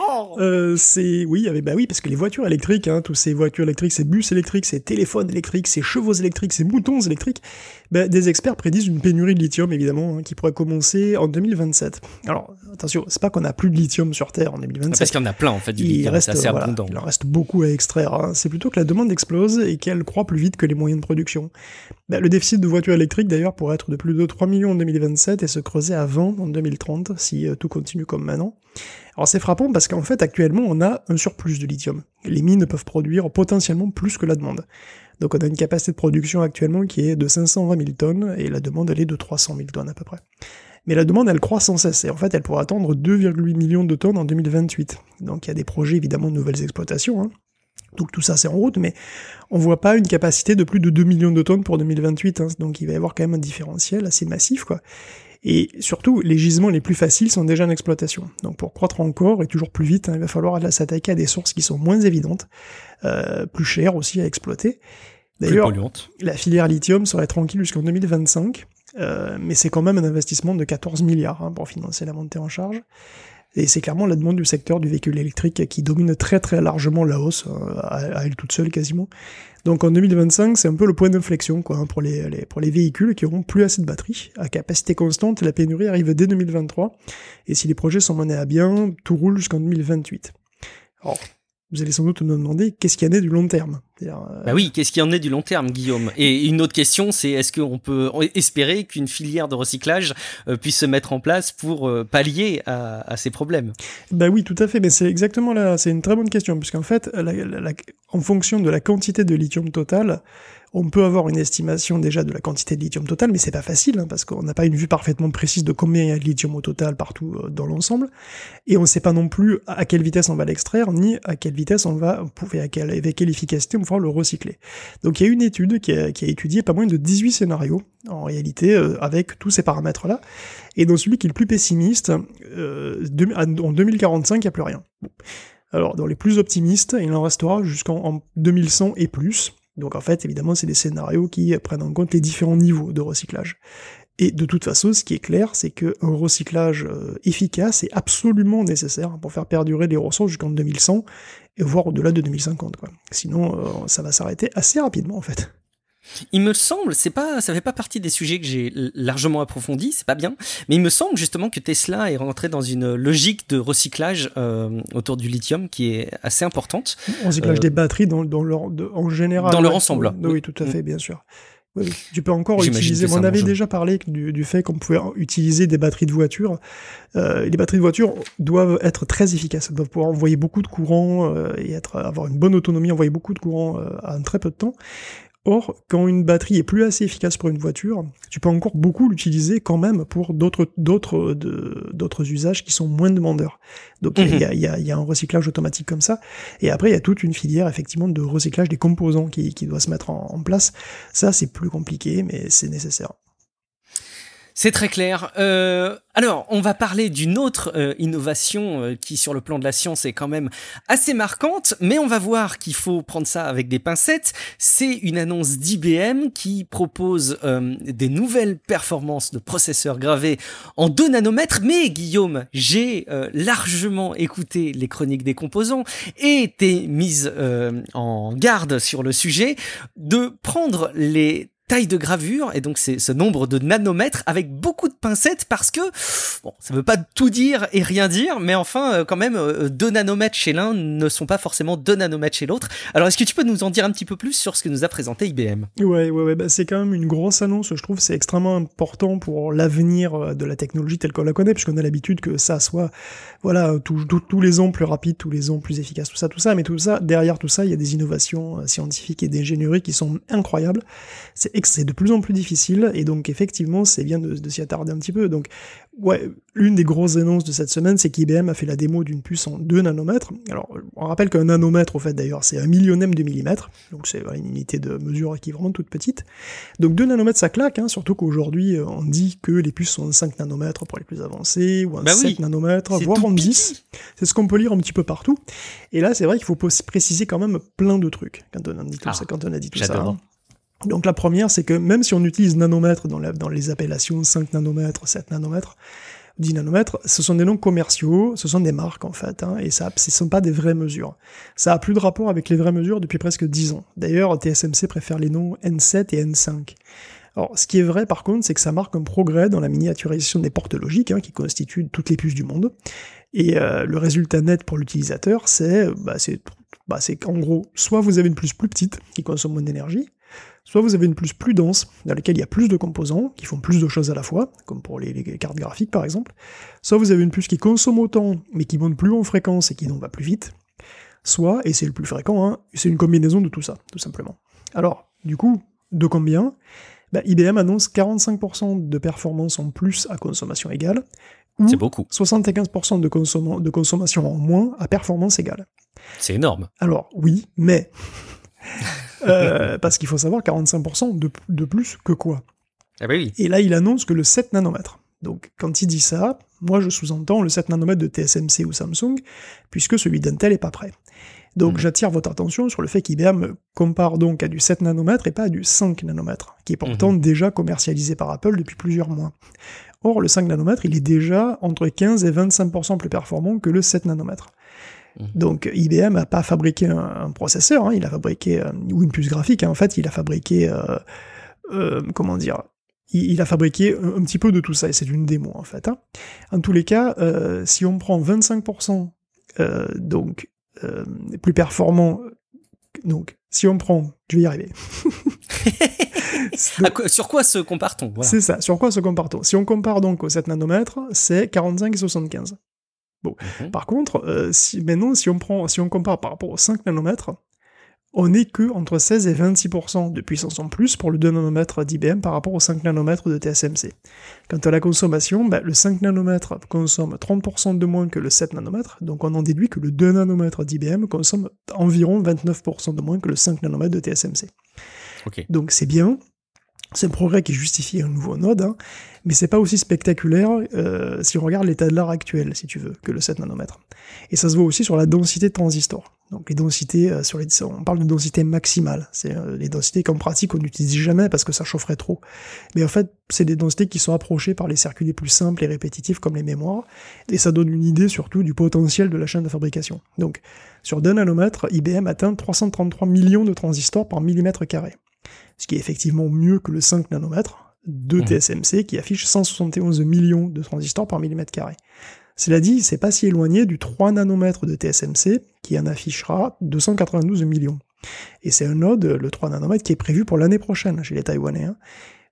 Oui, parce que les voitures électriques, tous ces voitures électriques, ces bus électriques, ces téléphones électriques, ces chevaux électriques, ces moutons électriques, des experts prédisent une pénurie de lithium, évidemment, qui pourrait commencer en 2027. Alors, attention, c'est pas qu'on a plus de lithium sur Terre en 2027. Parce qu'il y en a plein, en fait, du lithium, c'est assez abondant. Il en reste beaucoup à extraire. C'est plutôt que la demande explose et qu'elle croît plus vite que les moyens de production. Le déficit de voitures électriques, d'ailleurs, pourrait être de plus de 3 millions en 2027 et se creuser à 20 en 2030, si tout continue comme maintenant. Alors c'est frappant parce qu'en fait, actuellement, on a un surplus de lithium. Les mines peuvent produire potentiellement plus que la demande. Donc on a une capacité de production actuellement qui est de 520 000 tonnes, et la demande, elle est de 300 000 tonnes à peu près. Mais la demande, elle croît sans cesse, et en fait, elle pourrait atteindre 2,8 millions de tonnes en 2028. Donc il y a des projets, évidemment, de nouvelles exploitations, Donc tout ça, c'est en route, mais on voit pas une capacité de plus de 2 millions de tonnes pour 2028, donc il va y avoir quand même un différentiel assez massif, quoi. Et surtout, les gisements les plus faciles sont déjà en exploitation. Donc pour croître encore et toujours plus vite, il va falloir s'attaquer à des sources qui sont moins évidentes, plus chères aussi à exploiter. D'ailleurs, la filière lithium serait tranquille jusqu'en 2025, mais c'est quand même un investissement de 14 milliards pour financer la montée en charge. Et c'est clairement la demande du secteur du véhicule électrique qui domine très très largement la hausse, à elle toute seule quasiment. Donc en 2025, c'est un peu le point d'inflexion pour les véhicules qui auront plus assez de batterie. À capacité constante, la pénurie arrive dès 2023, et si les projets sont menés à bien, tout roule jusqu'en 2028. Alors, vous allez sans doute me demander qu'est-ce qu'il y en a du long terme. Oui, qu'est-ce qu'il y en a du long terme, Guillaume? Et une autre question, c'est est-ce qu'on peut espérer qu'une filière de recyclage puisse se mettre en place pour pallier à ces problèmes? Oui, tout à fait, mais c'est exactement là, c'est une très bonne question, puisqu'en fait, en fonction de la quantité de lithium total, on peut avoir une estimation déjà de la quantité de lithium total, mais c'est pas facile, parce qu'on n'a pas une vue parfaitement précise de combien il y a de lithium au total partout dans l'ensemble, et on ne sait pas non plus à quelle vitesse on va l'extraire, ni à quelle vitesse avec quelle efficacité on va pouvoir le recycler. Donc il y a une étude qui a étudié pas moins de 18 scénarios, en réalité, avec tous ces paramètres-là, et dans celui qui est le plus pessimiste, en 2045, il n'y a plus rien. Bon. Alors, dans les plus optimistes, il en restera jusqu'en 2100 et plus. Donc en fait, évidemment, c'est des scénarios qui prennent en compte les différents niveaux de recyclage. Et de toute façon, ce qui est clair, c'est qu'un recyclage efficace est absolument nécessaire pour faire perdurer les ressources jusqu'en 2100, et voire au-delà de 2050, quoi. Sinon, ça va s'arrêter assez rapidement, en fait. Il me semble, ça fait pas partie des sujets que j'ai largement approfondis, c'est pas bien, mais il me semble justement que Tesla est rentré dans une logique de recyclage autour du lithium qui est assez importante. Recyclage des batteries en général. Dans leur ensemble. Oui, tout à fait, bien sûr. Oui, tu peux encore utiliser. On avait déjà parlé du fait qu'on pouvait utiliser des batteries de voiture. Les batteries de voiture doivent être très efficaces. Elles doivent pouvoir envoyer beaucoup de courant et avoir une bonne autonomie, envoyer beaucoup de courant en très peu de temps. Or, quand une batterie est plus assez efficace pour une voiture, tu peux encore beaucoup l'utiliser quand même pour d'autres usages qui sont moins demandeurs. Donc il y a un recyclage automatique comme ça, et après il y a toute une filière effectivement de recyclage des composants qui doit se mettre en place. Ça c'est plus compliqué, mais c'est nécessaire. C'est très clair. Alors, on va parler d'une autre innovation qui, sur le plan de la science, est quand même assez marquante, mais on va voir qu'il faut prendre ça avec des pincettes. C'est une annonce d'IBM qui propose des nouvelles performances de processeurs gravés en 2 nanomètres. Mais Guillaume, j'ai largement écouté les chroniques des composants et t'es mise en garde sur le sujet de prendre les taille de gravure, et donc c'est ce nombre de nanomètres avec beaucoup de pincettes, parce que, bon, ça veut pas tout dire et rien dire, mais enfin, quand même, 2 nanomètres chez l'un ne sont pas forcément 2 nanomètres chez l'autre. Alors, est-ce que tu peux nous en dire un petit peu plus sur ce que nous a présenté IBM ? Ouais, c'est quand même une grosse annonce, je trouve, c'est extrêmement important pour l'avenir de la technologie telle qu'on la connaît, puisqu'on a l'habitude que ça soit, voilà, tous les ans plus rapide, tous les ans plus efficace, tout ça, mais tout ça, derrière tout ça, il y a des innovations scientifiques et d'ingénierie qui sont incroyables. C'est de plus en plus difficile, et donc effectivement c'est bien de s'y attarder un petit peu. Donc ouais, l'une des grosses annonces de cette semaine, c'est qu'IBM a fait la démo d'une puce en 2 nanomètres. Alors on rappelle qu'un nanomètre, au fait d'ailleurs, c'est 1/1000 de millimètre, donc c'est une unité de mesure qui est vraiment toute petite. Donc 2 nanomètres ça claque, surtout qu'aujourd'hui on dit que les puces sont en 5 nanomètres pour les plus avancés, ou en 7 nanomètres, voire en 10. C'est ce qu'on peut lire un petit peu partout. Et là c'est vrai qu'il faut préciser quand même plein de trucs quand on a dit tout ça. Donc la première, c'est que même si on utilise nanomètres dans les appellations 5 nanomètres, 7 nanomètres, 10 nanomètres, ce sont des noms commerciaux, ce sont des marques en fait, hein, et ce ne sont pas des vraies mesures. Ça a plus de rapport avec les vraies mesures depuis presque 10 ans. D'ailleurs, TSMC préfère les noms N7 et N5. Alors, ce qui est vrai par contre, c'est que ça marque un progrès dans la miniaturisation des portes logiques, hein, qui constituent toutes les puces du monde. Et le résultat net pour l'utilisateur, c'est qu'en gros, soit vous avez une puce plus petite, qui consomme moins d'énergie, soit vous avez une puce plus dense, dans laquelle il y a plus de composants, qui font plus de choses à la fois, comme pour les cartes graphiques par exemple, soit vous avez une puce qui consomme autant, mais qui monte plus en fréquence et qui donc va plus vite, soit, et c'est le plus fréquent, hein, c'est une combinaison de tout ça, tout simplement. Alors, du coup, de combien ? IBM annonce 45% de performance en plus à consommation égale, ou c'est beaucoup. 75% de consommation en moins à performance égale. C'est énorme. Alors, oui, mais... parce qu'il faut savoir 45% de plus que quoi. Ah bah oui. Et là, il annonce que le 7 nanomètres. Donc, quand il dit ça, moi je sous-entends le 7 nanomètres de TSMC ou Samsung, puisque celui d'Intel n'est pas prêt. Donc, j'attire votre attention sur le fait qu'IBM compare donc à du 7 nanomètres et pas à du 5 nanomètres, qui est pourtant déjà commercialisé par Apple depuis plusieurs mois. Or, le 5 nanomètres, il est déjà entre 15 et 25% plus performant que le 7 nanomètres. Donc IBM n'a pas fabriqué un processeur, hein, il a fabriqué, ou une puce graphique, hein, en fait, il a fabriqué, il a fabriqué un petit peu de tout ça, et c'est une démo en fait. Hein. En tous les cas, si on prend 25%, plus performant, donc si on prend, je vais y arriver. Sur quoi se compare-t-on ? Voilà. C'est ça, sur quoi se compare-t-on ? Si on compare donc au 7 nanomètres, c'est 45 et 75. Bon. Par contre, si on compare par rapport aux 5 nanomètres, on n'est que entre 16 et 26% de puissance en plus pour le 2 nanomètres d'IBM par rapport aux 5 nanomètres de TSMC. Quant à la consommation, le 5 nanomètres consomme 30% de moins que le 7 nanomètres, donc on en déduit que le 2 nanomètres d'IBM consomme environ 29% de moins que le 5 nanomètres de TSMC. Okay. Donc c'est bien. C'est un progrès qui justifie un nouveau node, hein, mais c'est pas aussi spectaculaire si on regarde l'état de l'art actuel, si tu veux, que le 7 nanomètres. Et ça se voit aussi sur la densité de transistors. Donc les densités, on parle de densité maximale. C'est les densités qu'en pratique on n'utilise jamais parce que ça chaufferait trop. Mais en fait, c'est des densités qui sont approchées par les circuits les plus simples et répétitifs comme les mémoires, et ça donne une idée surtout du potentiel de la chaîne de fabrication. Donc, sur 2 nanomètres, IBM atteint 333 millions de transistors par millimètre carré. Ce qui est effectivement mieux que le 5 nanomètres de TSMC qui affiche 171 millions de transistors par millimètre carré. Cela dit, c'est pas si éloigné du 3 nanomètres de TSMC qui en affichera 292 millions. Et c'est un node, le 3 nanomètres, qui est prévu pour l'année prochaine chez les Taïwanais. Hein.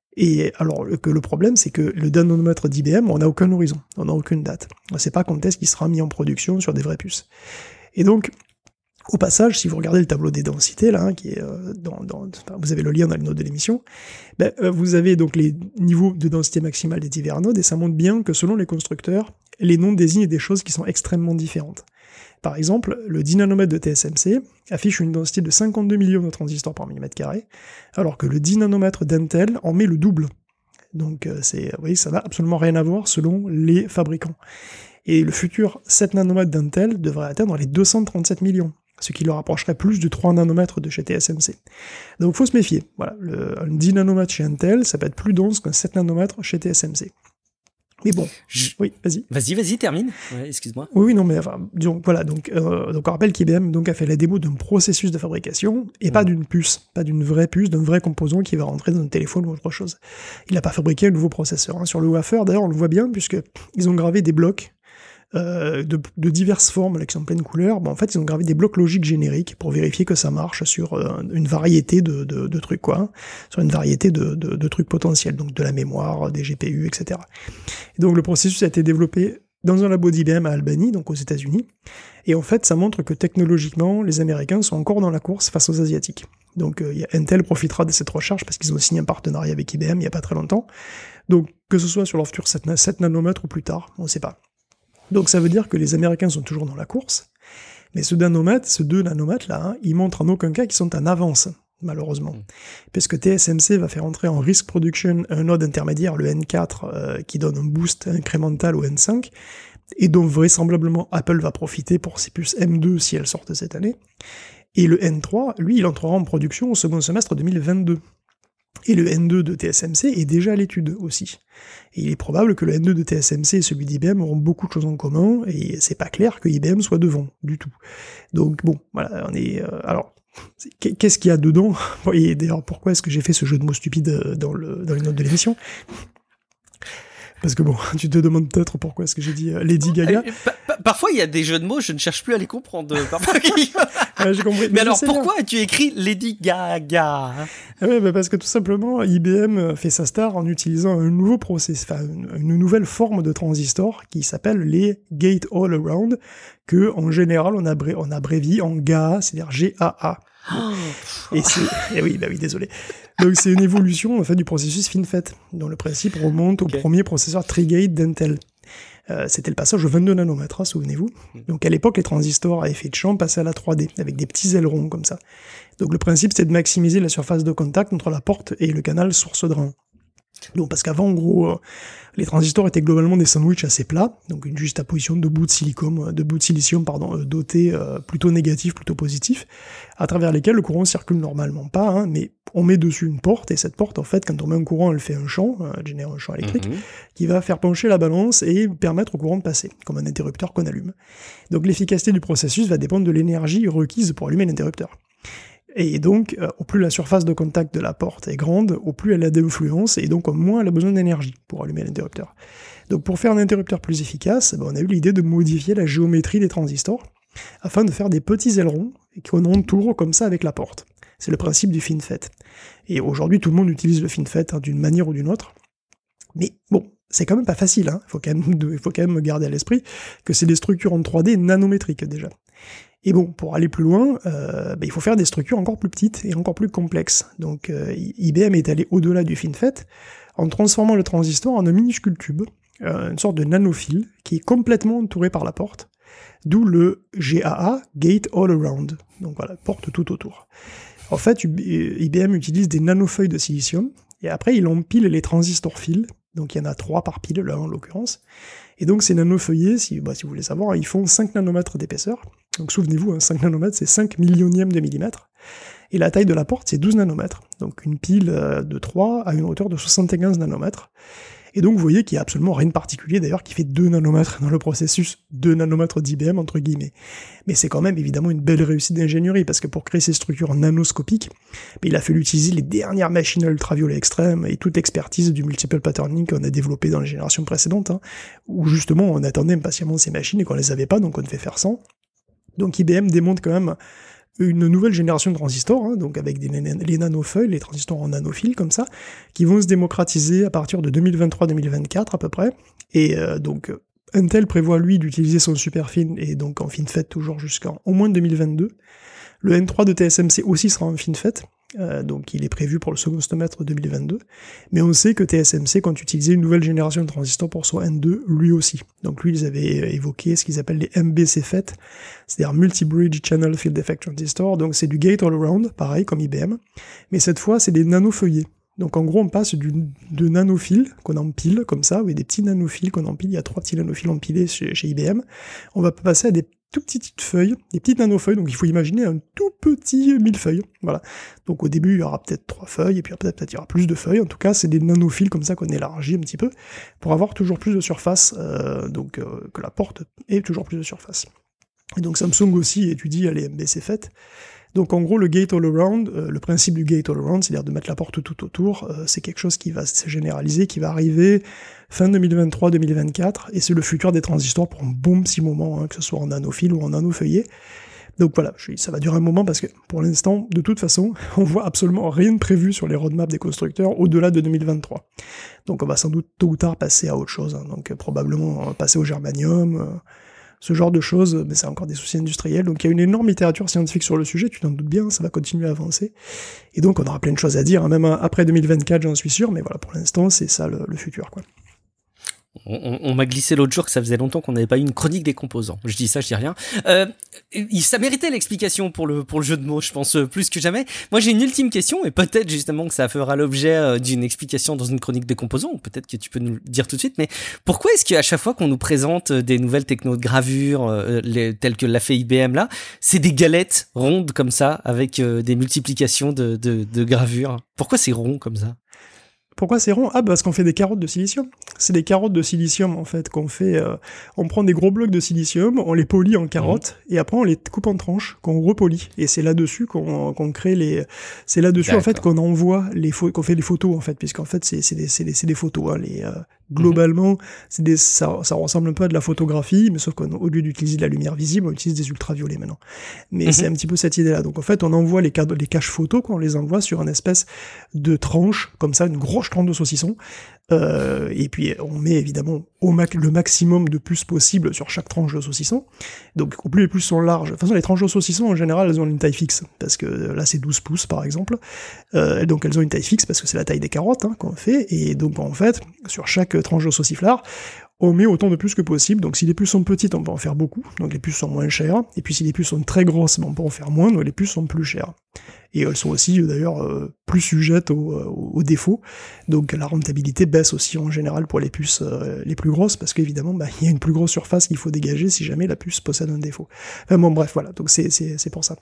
Et alors, le problème, c'est que le 2 nanomètres d'IBM, on n'a aucun horizon, on n'a aucune date. On ne sait pas quand est-ce qu'il sera mis en production sur des vraies puces. Et donc, au passage, si vous regardez le tableau des densités, là, hein, qui est vous avez le lien dans les notes de l'émission, vous avez donc les niveaux de densité maximale des divers nodes, et ça montre bien que selon les constructeurs, les noms désignent des choses qui sont extrêmement différentes. Par exemple, le 10 nanomètres de TSMC affiche une densité de 52 millions de transistors par millimètre carré, alors que le 10 nanomètres d'Intel en met le double. Donc vous voyez, ça n'a absolument rien à voir selon les fabricants. Et le futur 7 nanomètres d'Intel devrait atteindre les 237 millions. Ce qui leur rapprocherait plus du 3 nanomètres de chez TSMC. Donc faut se méfier. Voilà, un 10 nanomètres chez Intel, ça peut être plus dense qu'un 7 nanomètres chez TSMC. Mais bon, oui, vas-y. Vas-y, termine. Ouais, excuse-moi. Oui, non, mais enfin, voilà, donc on rappelle qu'IBM a fait la démo d'un processus de fabrication, et pas d'une puce, pas d'une vraie puce, d'un vrai composant qui va rentrer dans un téléphone ou autre chose. Il n'a pas fabriqué un nouveau processeur. Hein. Sur le wafer, d'ailleurs, on le voit bien, puisqu'ils ont gravé des blocs de diverses formes, là, qui sont pleines couleurs. En fait, ils ont gravé des blocs logiques génériques pour vérifier que ça marche sur une variété de trucs, quoi, hein, sur une variété de trucs potentiels, donc de la mémoire, des GPU, etc. Et donc le processus a été développé dans un labo d'IBM à Albany, donc aux États-Unis, et en fait, ça montre que technologiquement, les Américains sont encore dans la course face aux Asiatiques. Donc Intel profitera de cette recherche parce qu'ils ont signé un partenariat avec IBM il n'y a pas très longtemps. Donc que ce soit sur leur futur 7 nanomètres ou plus tard, on ne sait pas. Donc ça veut dire que les Américains sont toujours dans la course, mais ce 2 nanomètres là, hein, ils montrent en aucun cas qu'ils sont en avance, malheureusement. Puisque TSMC va faire entrer en risk production un node intermédiaire, le N4, qui donne un boost incrémental au N5, et dont vraisemblablement Apple va profiter pour ses puces M2 si elles sortent cette année. Et le N3, lui, il entrera en production au second semestre 2022. Et le N2 de TSMC est déjà à l'étude aussi. Et il est probable que le N2 de TSMC et celui d'IBM auront beaucoup de choses en commun, et c'est pas clair que IBM soit devant, du tout. Donc bon, voilà, on est... alors, qu'est-ce qu'il y a dedans? Et d'ailleurs, pourquoi est-ce que j'ai fait ce jeu de mots stupide dans les notes de l'émission? Parce que bon, tu te demandes peut-être pourquoi est-ce que j'ai dit Lady Gaga. Parfois, il y a des jeux de mots, je ne cherche plus à les comprendre. Ouais, j'ai compris. Mais alors, pourquoi as-tu écrit Lady Gaga? Ouais, parce que tout simplement, IBM fait sa star en utilisant un nouveau une nouvelle forme de transistor qui s'appelle les Gate-All-Around, que en général on abrévie en GAA, c'est-à-dire GAA. Et oui, désolé. Donc c'est une évolution en fait du processus FinFET, dont le principe remonte au premier processeur Tri-Gate d'Intel. C'était le passage au 22 nanomètres, souvenez-vous. Donc à l'époque, les transistors à effet de champ passaient à la 3D, avec des petits ailerons comme ça. Donc le principe, c'était de maximiser la surface de contact entre la porte et le canal source-drain. Donc parce qu'avant, en gros, les transistors étaient globalement des sandwichs assez plats, donc une juxtaposition de bouts de silicium, dotés plutôt négatifs, plutôt positifs, à travers lesquels le courant circule normalement pas, hein, mais on met dessus une porte, et cette porte, en fait, quand on met un courant, elle fait un champ, elle génère un champ électrique, qui va faire pencher la balance et permettre au courant de passer, comme un interrupteur qu'on allume. Donc l'efficacité du processus va dépendre de l'énergie requise pour allumer l'interrupteur. Et donc, au plus la surface de contact de la porte est grande, au plus elle a d'influence, et donc au moins elle a besoin d'énergie pour allumer l'interrupteur. Donc pour faire un interrupteur plus efficace, on a eu l'idée de modifier la géométrie des transistors, afin de faire des petits ailerons qu'on entoure comme ça avec la porte. C'est le principe du FinFET. Et aujourd'hui, tout le monde utilise le FinFET d'une manière ou d'une autre. Mais bon, c'est quand même pas facile, hein. Il faut quand même garder à l'esprit que c'est des structures en 3D nanométriques déjà. Et bon, pour aller plus loin, il faut faire des structures encore plus petites et encore plus complexes. Donc IBM est allé au-delà du FinFET en transformant le transistor en un minuscule tube, une sorte de nanofil qui est complètement entouré par la porte, d'où le GAA, Gate All Around. Donc voilà, porte tout autour. En fait, IBM utilise des nanofeuilles de silicium, et après il empile les transistors fils, donc il y en a 3 par pile là en l'occurrence, et donc ces nanofeuillets, si vous voulez savoir, ils font 5 nanomètres d'épaisseur, donc souvenez-vous, 5 nanomètres c'est 5 millionièmes de millimètre, et la taille de la porte c'est 12 nanomètres, donc une pile de 3 à une hauteur de 75 nanomètres, et donc vous voyez qu'il n'y a absolument rien de particulier d'ailleurs qui fait 2 nanomètres dans le processus, 2 nanomètres d'IBM entre guillemets. Mais c'est quand même évidemment une belle réussite d'ingénierie, parce que pour créer ces structures nanoscopiques, il a fallu utiliser les dernières machines à ultraviolet extrême et toute expertise du multiple patterning qu'on a développé dans les générations précédentes, hein, où justement on attendait impatiemment ces machines et qu'on les avait pas, donc on devait faire sans. Donc IBM démontre quand même une nouvelle génération de transistors, hein, donc avec les nanofeuilles, les transistors en nanophiles comme ça, qui vont se démocratiser à partir de 2023-2024 à peu près, et donc Intel prévoit lui d'utiliser son superfin, et donc en FinFET toujours jusqu'en au moins 2022. Le N3 de TSMC aussi sera en FinFET, donc il est prévu pour le second semestre 2022, mais on sait que TSMC compte utiliser une nouvelle génération de transistors pour son N2 lui aussi. Donc lui, ils avaient évoqué ce qu'ils appellent les MBCFET, c'est-à-dire Multi-Bridge Channel Field Effect Transistor, donc c'est du Gate All Around, pareil comme IBM, mais cette fois c'est des nanofeuillets. Donc en gros on passe de nanophiles qu'on empile comme ça, ou des petits nanophiles qu'on empile, il y a 3 petits nanophiles empilés chez IBM, on va passer à des tout petites feuilles, des petites nanofeuilles, donc il faut imaginer un tout petit millefeuille, voilà. Donc au début il y aura peut-être 3 feuilles, et puis peut-être il y aura plus de feuilles, en tout cas c'est des nanophiles comme ça qu'on élargit un petit peu, pour avoir toujours plus de surface, que la porte ait toujours plus de surface. Et donc Samsung aussi étudie les MBCFET. Donc en gros le Gate All Around, le principe du Gate All Around, c'est-à-dire de mettre la porte tout autour, c'est quelque chose qui va se généraliser, qui va arriver fin 2023-2024, et c'est le futur des transistors pour un bon petit moment, hein, que ce soit en nanophiles ou en nanofeuillet. Donc voilà, ça va durer un moment parce que pour l'instant, de toute façon, on voit absolument rien de prévu sur les roadmaps des constructeurs au-delà de 2023. Donc on va sans doute tôt ou tard passer à autre chose, hein, donc probablement passer au germanium, ce genre de choses, mais c'est encore des soucis industriels, donc il y a une énorme littérature scientifique sur le sujet, tu t'en doutes bien, ça va continuer à avancer, et donc on aura plein de choses à dire, hein, même après 2024 j'en suis sûr, mais voilà, pour l'instant c'est ça le futur, quoi. On m'a glissé l'autre jour que ça faisait longtemps qu'on n'avait pas eu une chronique des composants. Je dis ça, je dis rien. Ça méritait l'explication pour le jeu de mots, je pense, plus que jamais. Moi, j'ai une ultime question, et peut-être justement que ça fera l'objet d'une explication dans une chronique des composants, ou peut-être que tu peux nous le dire tout de suite, mais pourquoi est-ce qu'à chaque fois qu'on nous présente des nouvelles technos de gravure, telles que l'a fait IBM là, c'est des galettes rondes comme ça, avec des multiplications de gravures? Pourquoi c'est rond comme ça? Pourquoi c'est rond? Ah, parce qu'on fait des carottes de silicium. C'est des carottes de silicium, en fait, qu'on fait... on prend des gros blocs de silicium, on les polit en carottes, et après on les coupe en tranches, qu'on repolit. Et c'est là-dessus qu'on crée les... C'est là-dessus, en fait, qu'on envoie qu'on fait les photos, en fait, puisqu'en fait, c'est des photos, hein, globalement, ça ressemble un peu à de la photographie, mais sauf qu'au lieu d'utiliser de la lumière visible, on utilise des ultraviolets maintenant. Mais c'est un petit peu cette idée-là. Donc en fait, on envoie les caches photos, on les envoie sur une espèce de tranche, comme ça, une grosse tranche de saucisson. Et puis on met évidemment le maximum de puces possible sur chaque tranche de saucisson. Donc au plus les puces sont larges. De toute façon, les tranches de saucisson en général, elles ont une taille fixe, parce que là c'est 12 pouces par exemple. Donc elles ont une taille fixe parce que c'est la taille des carottes qu'on fait. Et donc en fait, sur chaque tranche de sauciflard, on met autant de puces que possible. Donc si les puces sont petites, on peut en faire beaucoup, donc les puces sont moins chères. Et puis si les puces sont très grosses, on peut en faire moins, donc les puces sont plus chères. Et elles sont aussi d'ailleurs plus sujettes aux défauts. Donc la rentabilité baisse aussi en général pour les puces les plus grosses, parce qu'évidemment il y a une plus grosse surface qu'il faut dégager si jamais la puce possède un défaut. Enfin bon bref, voilà, donc c'est pour ça.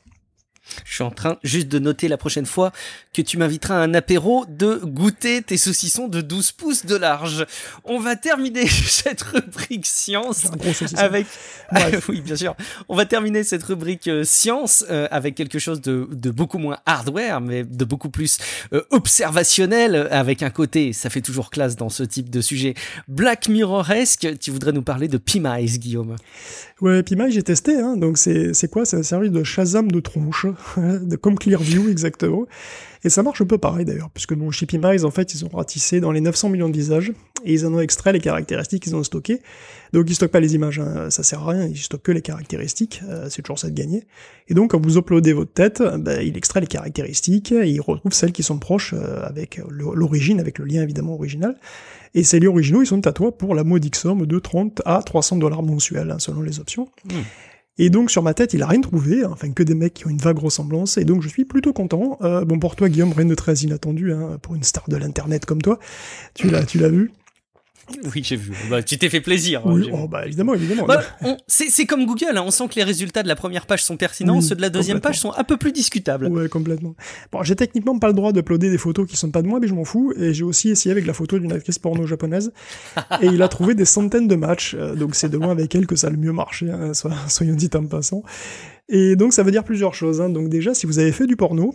Je suis en train juste de noter la prochaine fois que tu m'inviteras à un apéro de goûter tes saucissons de 12 pouces de large. On va terminer cette rubrique science avec... oui, bien sûr. On va terminer cette rubrique science avec quelque chose de beaucoup moins hardware, mais de beaucoup plus observationnel, avec un côté, ça fait toujours classe dans ce type de sujet, Black Mirror-esque. Tu voudrais nous parler de PMICE, Guillaume? Ouais, PMICE, j'ai testé, hein. Donc c'est quoi? C'est un service de Shazam de tronche, comme Clearview exactement. Et ça marche un peu pareil d'ailleurs, puisque bon, chez PMICE, en fait, ils ont ratissé dans les 900 millions de visages, et ils en ont extrait les caractéristiques qu'ils ont stockées. Donc ils stockent pas les images, hein, ça sert à rien, ils stockent que les caractéristiques, c'est toujours ça de gagner. Et donc quand vous uploadez votre tête, il extrait les caractéristiques, et il retrouve celles qui sont proches avec l'origine, avec le lien évidemment original. Et ces liens originaux, ils sont à toi pour la modique somme de 30 à 300 $ mensuels, hein, selon les options. Et donc sur ma tête, il a rien trouvé, enfin que des mecs qui ont une vague ressemblance, et donc je suis plutôt content. Bon, pour toi Guillaume, rien de très inattendu, hein, pour une star de l'internet comme toi, tu l'as vu. Oui, j'ai vu. Bah, tu t'es fait plaisir. Oui, évidemment. Bah, c'est comme Google, hein. On sent que les résultats de la première page sont pertinents, ceux de la deuxième page sont un peu plus discutables. Ouais, complètement. Bon, j'ai techniquement pas le droit d'uploader des photos qui sont pas de moi, mais je m'en fous, et j'ai aussi essayé avec la photo d'une actrice porno japonaise, et il a trouvé des centaines de matchs, donc c'est de moi avec elle que ça a le mieux marché, hein, soyons dit en passant. Et donc ça veut dire plusieurs choses, hein. Donc déjà, si vous avez fait du porno,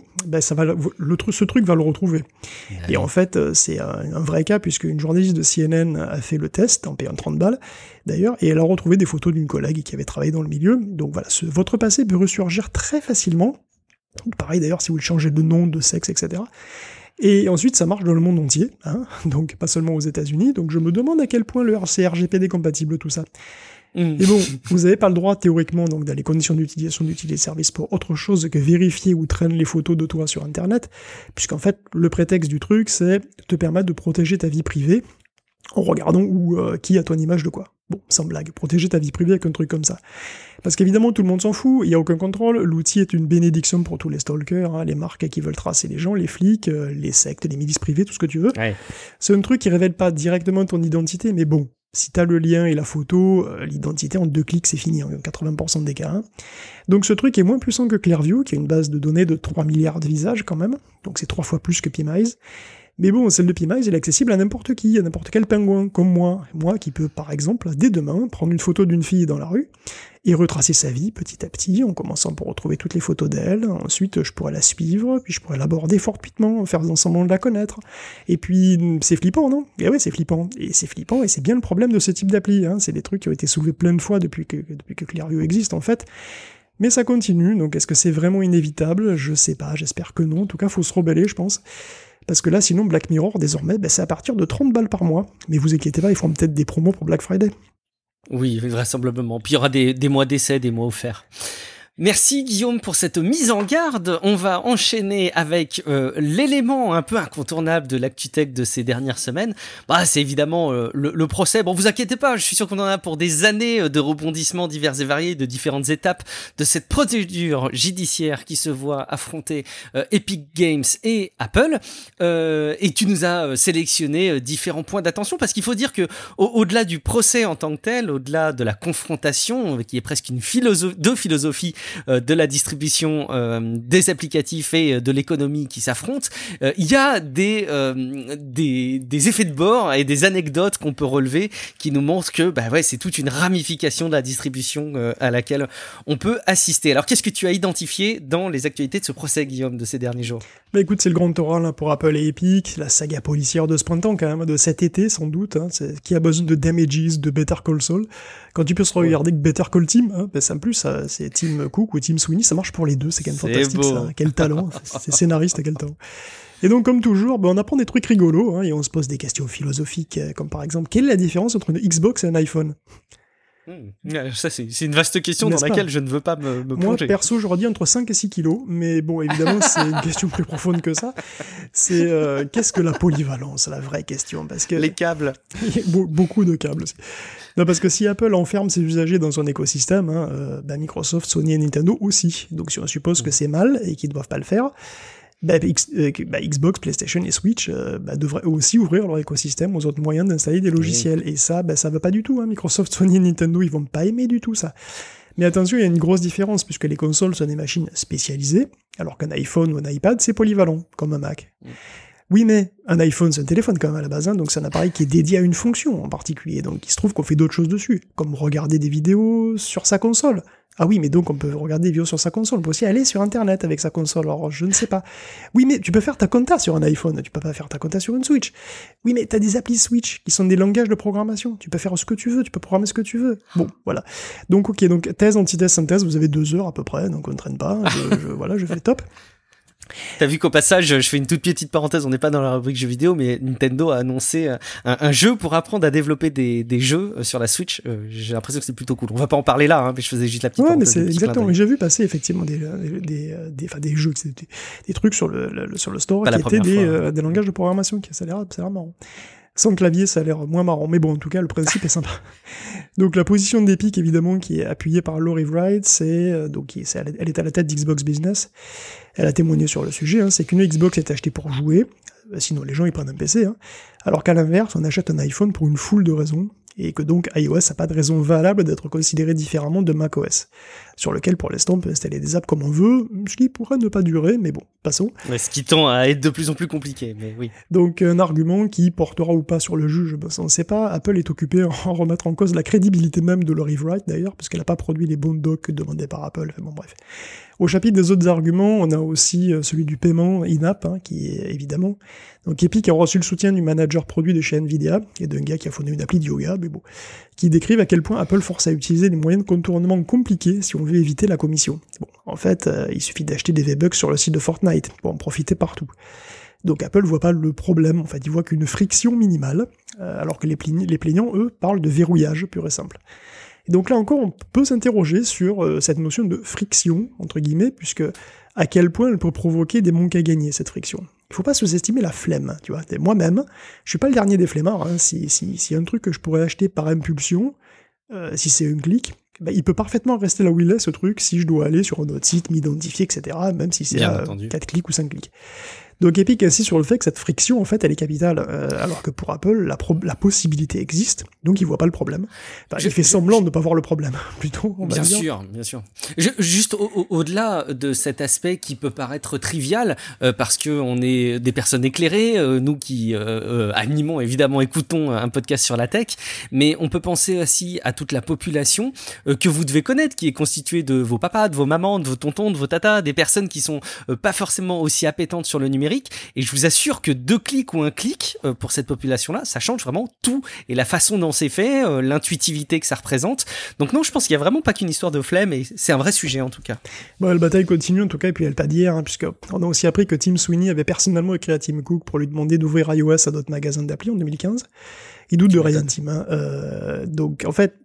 ce truc va le retrouver. Et en fait, c'est un vrai cas, puisque une journaliste de CNN a fait le test, en payant 30 balles, d'ailleurs, et elle a retrouvé des photos d'une collègue qui avait travaillé dans le milieu. Donc voilà, votre passé peut ressurgir très facilement. Pareil d'ailleurs, si vous le changez de nom, de sexe, etc. Et ensuite, ça marche dans le monde entier, hein, donc pas seulement aux États-Unis. Donc je me demande à quel point c'est RGPD compatible, tout ça. Et bon, vous n'avez pas le droit théoriquement, donc dans les conditions d'utilisation, d'utiliser le service pour autre chose que vérifier où traînent les photos de toi sur Internet, puisqu'en fait, le prétexte du truc, c'est de te permettre de protéger ta vie privée en regardant qui a ton image de quoi. Bon, sans blague, protéger ta vie privée avec un truc comme ça. Parce qu'évidemment, tout le monde s'en fout, il n'y a aucun contrôle, l'outil est une bénédiction pour tous les stalkers, hein, les marques qui veulent tracer les gens, les flics, les sectes, les milices privées, tout ce que tu veux. Ouais. C'est un truc qui révèle pas directement ton identité, mais bon, si t'as le lien et la photo, l'identité en 2 clics, c'est fini, en 80% des cas. Hein. Donc ce truc est moins puissant que Clearview, qui a une base de données de 3 milliards de visages quand même, donc c'est 3 fois plus que PMICE. Mais bon, celle de PMICE, elle est accessible à n'importe qui, à n'importe quel pingouin, comme moi. Moi qui peux, par exemple, dès demain, prendre une photo d'une fille dans la rue, et retracer sa vie petit à petit, en commençant par retrouver toutes les photos d'elle. Ensuite, je pourrais la suivre, puis je pourrais l'aborder fortuitement, faire semblant de la connaître. Et puis, c'est flippant, non? Et ouais, c'est flippant. Et c'est flippant, et c'est bien le problème de ce type d'appli, hein. C'est des trucs qui ont été soulevés plein de fois depuis que Clearview existe, en fait. Mais ça continue, donc est-ce que c'est vraiment inévitable? Je sais pas, j'espère que non. En tout cas, faut se rebeller, je pense. Parce que là, sinon, Black Mirror, désormais, c'est à partir de 30 balles par mois. Mais vous inquiétez pas, ils feront peut-être des promos pour Black Friday. Oui, vraisemblablement. Puis il y aura des mois d'essai, des mois offerts. Merci Guillaume pour cette mise en garde. On va enchaîner avec l'élément un peu incontournable de l'ActuTech de ces dernières semaines. C'est évidemment le procès. Bon, vous inquiétez pas, je suis sûr qu'on en a pour des années de rebondissements divers et variés, de différentes étapes de cette procédure judiciaire qui se voit affronter Epic Games et Apple. Et tu nous as sélectionné différents points d'attention parce qu'il faut dire que au-delà du procès en tant que tel, au-delà de la confrontation qui est presque une philosophie de la distribution des applicatifs et de l'économie qui s'affrontent, il y a des effets de bord et des anecdotes qu'on peut relever qui nous montrent que c'est toute une ramification de la distribution à laquelle on peut assister. Alors qu'est-ce que tu as identifié dans les actualités de ce procès, Guillaume, de ces derniers jours? Écoute, c'est le grand oral pour Apple et Epic, la saga policière de ce printemps quand même, de cet été sans doute, qui a besoin de Damages, de Better Call Saul. Quand tu peux se regarder que Better Call Team, en plus c'est Tim Cook ou Tim Sweeney, ça marche pour les deux, c'est quand même fantastique ça, quel talent, c'est scénariste, quel talent. Et donc comme toujours, on apprend des trucs rigolos, et on se pose des questions philosophiques, comme par exemple, quelle est la différence entre une Xbox et un iPhone ? Ça c'est une vaste question dans laquelle je ne veux pas me plonger. Moi perso j'aurais dit entre 5 et 6 kilos, mais bon évidemment c'est une question plus profonde que ça. C'est qu'est-ce que la polyvalence, la vraie question, parce que les câbles, beaucoup de câbles aussi. Non, parce que si Apple enferme ses usagers dans son écosystème, Microsoft, Sony et Nintendo aussi. Donc si on suppose que c'est mal et qu'ils ne doivent pas le faire, Xbox, PlayStation et Switch devraient aussi ouvrir leur écosystème aux autres moyens d'installer des logiciels. Et ça, ça va pas du tout. Microsoft, Sony et Nintendo, ils vont pas aimer du tout ça. Mais attention, il y a une grosse différence, puisque les consoles sont des machines spécialisées, alors qu'un iPhone ou un iPad, c'est polyvalent, comme un Mac. Oui, mais un iPhone, c'est un téléphone quand même à la base, donc c'est un appareil qui est dédié à une fonction en particulier. Donc il se trouve qu'on fait d'autres choses dessus, comme regarder des vidéos sur sa console. Ah oui, mais donc on peut regarder des vidéos sur sa console, on peut aussi aller sur Internet avec sa console, alors je ne sais pas. Oui, mais tu peux faire ta compta sur un iPhone, tu peux pas faire ta compta sur une Switch. Oui, mais t'as des applis Switch qui sont des langages de programmation, tu peux faire ce que tu veux, tu peux programmer ce que tu veux. Bon, voilà. Donc ok, donc thèse, antithèse, synthèse, vous avez 2 heures à peu près, donc on ne traîne pas, je fais le top. T'as vu qu'au passage, je fais une toute petite parenthèse, on n'est pas dans la rubrique jeux vidéo, mais Nintendo a annoncé un jeu pour apprendre à développer des jeux sur la Switch. J'ai l'impression que c'est plutôt cool. On va pas en parler là, mais je faisais juste la petite parenthèse. Ouais, mais c'est exactement. J'ai vu passer effectivement des jeux, des trucs sur le store qui étaient des langages de programmation, ça a l'air marrant. Sans clavier, ça a l'air moins marrant, mais bon, en tout cas, le principe est sympa. Donc la position d'Epic, évidemment, qui est appuyée par Lori Wright, elle est à la tête d'Xbox Business. Elle a témoigné sur le sujet, c'est qu'une Xbox est achetée pour jouer, sinon les gens ils prennent un PC, alors qu'à l'inverse, on achète un iPhone pour une foule de raisons, et que donc iOS n'a pas de raison valable d'être considéré différemment de macOS, sur lequel pour l'instant on peut installer des apps comme on veut, ce qui pourrait ne pas durer, mais bon, passons. Ouais, ce qui tend à être de plus en plus compliqué, mais oui. Donc un argument qui portera ou pas sur le juge, ça on ne sait pas. Apple est occupé à remettre en cause la crédibilité même de Lori Wright d'ailleurs, parce qu'elle n'a pas produit les bons docs demandés par Apple, bon bref. Au chapitre des autres arguments, on a aussi celui du paiement in-app, qui est évidemment... Donc Epic a reçu le soutien du manager produit de chez Nvidia, et d'un gars qui a fondé une appli de yoga, mais bon, qui décrivent à quel point Apple force à utiliser des moyens de contournement compliqués si on veut éviter la commission. Bon, en fait, il suffit d'acheter des V-Bucks sur le site de Fortnite pour en profiter partout. Donc Apple voit pas le problème, en fait, il voit qu'une friction minimale, alors que les plaignants, eux, parlent de verrouillage pur et simple. Et donc là encore, on peut s'interroger sur cette notion de friction, entre guillemets, puisque à quel point elle peut provoquer des manques à gagner, cette friction. Il faut pas sous-estimer la flemme, tu vois. Moi-même, je suis pas le dernier des flemmards, s'il y a un truc que je pourrais acheter par impulsion, si c'est un clic, il peut parfaitement rester là où il est, ce truc, si je dois aller sur un autre site, m'identifier, etc., même si c'est 4 clics ou 5 clics. Donc Epic insiste sur le fait que cette friction, en fait, elle est capitale, alors que pour Apple, la possibilité existe, donc il voit pas le problème. Il fait semblant de ne pas voir le problème, plutôt, on va dire. Bien sûr. Juste au-delà de cet aspect qui peut paraître trivial, parce que on est des personnes éclairées, nous qui animons, évidemment, écoutons un podcast sur la tech, mais on peut penser aussi à toute la population que vous devez connaître, qui est constituée de vos papas, de vos mamans, de vos tontons, de vos tatas, des personnes qui sont pas forcément aussi appétentes sur le numérique, et je vous assure que 2 clics ou 1 clic pour cette population-là, ça change vraiment tout, et la façon dont c'est fait, l'intuitivité que ça représente. Donc non, je pense qu'il y a vraiment pas qu'une histoire de flemme, et c'est un vrai sujet en tout cas. Bon, la bataille continue en tout cas, et puis elle pas d'hier, puisque on a aussi appris que Tim Sweeney avait personnellement écrit à Tim Cook pour lui demander d'ouvrir iOS à d'autres magasins d'appli en 2015. Il doute de rien, Tim. Donc en fait,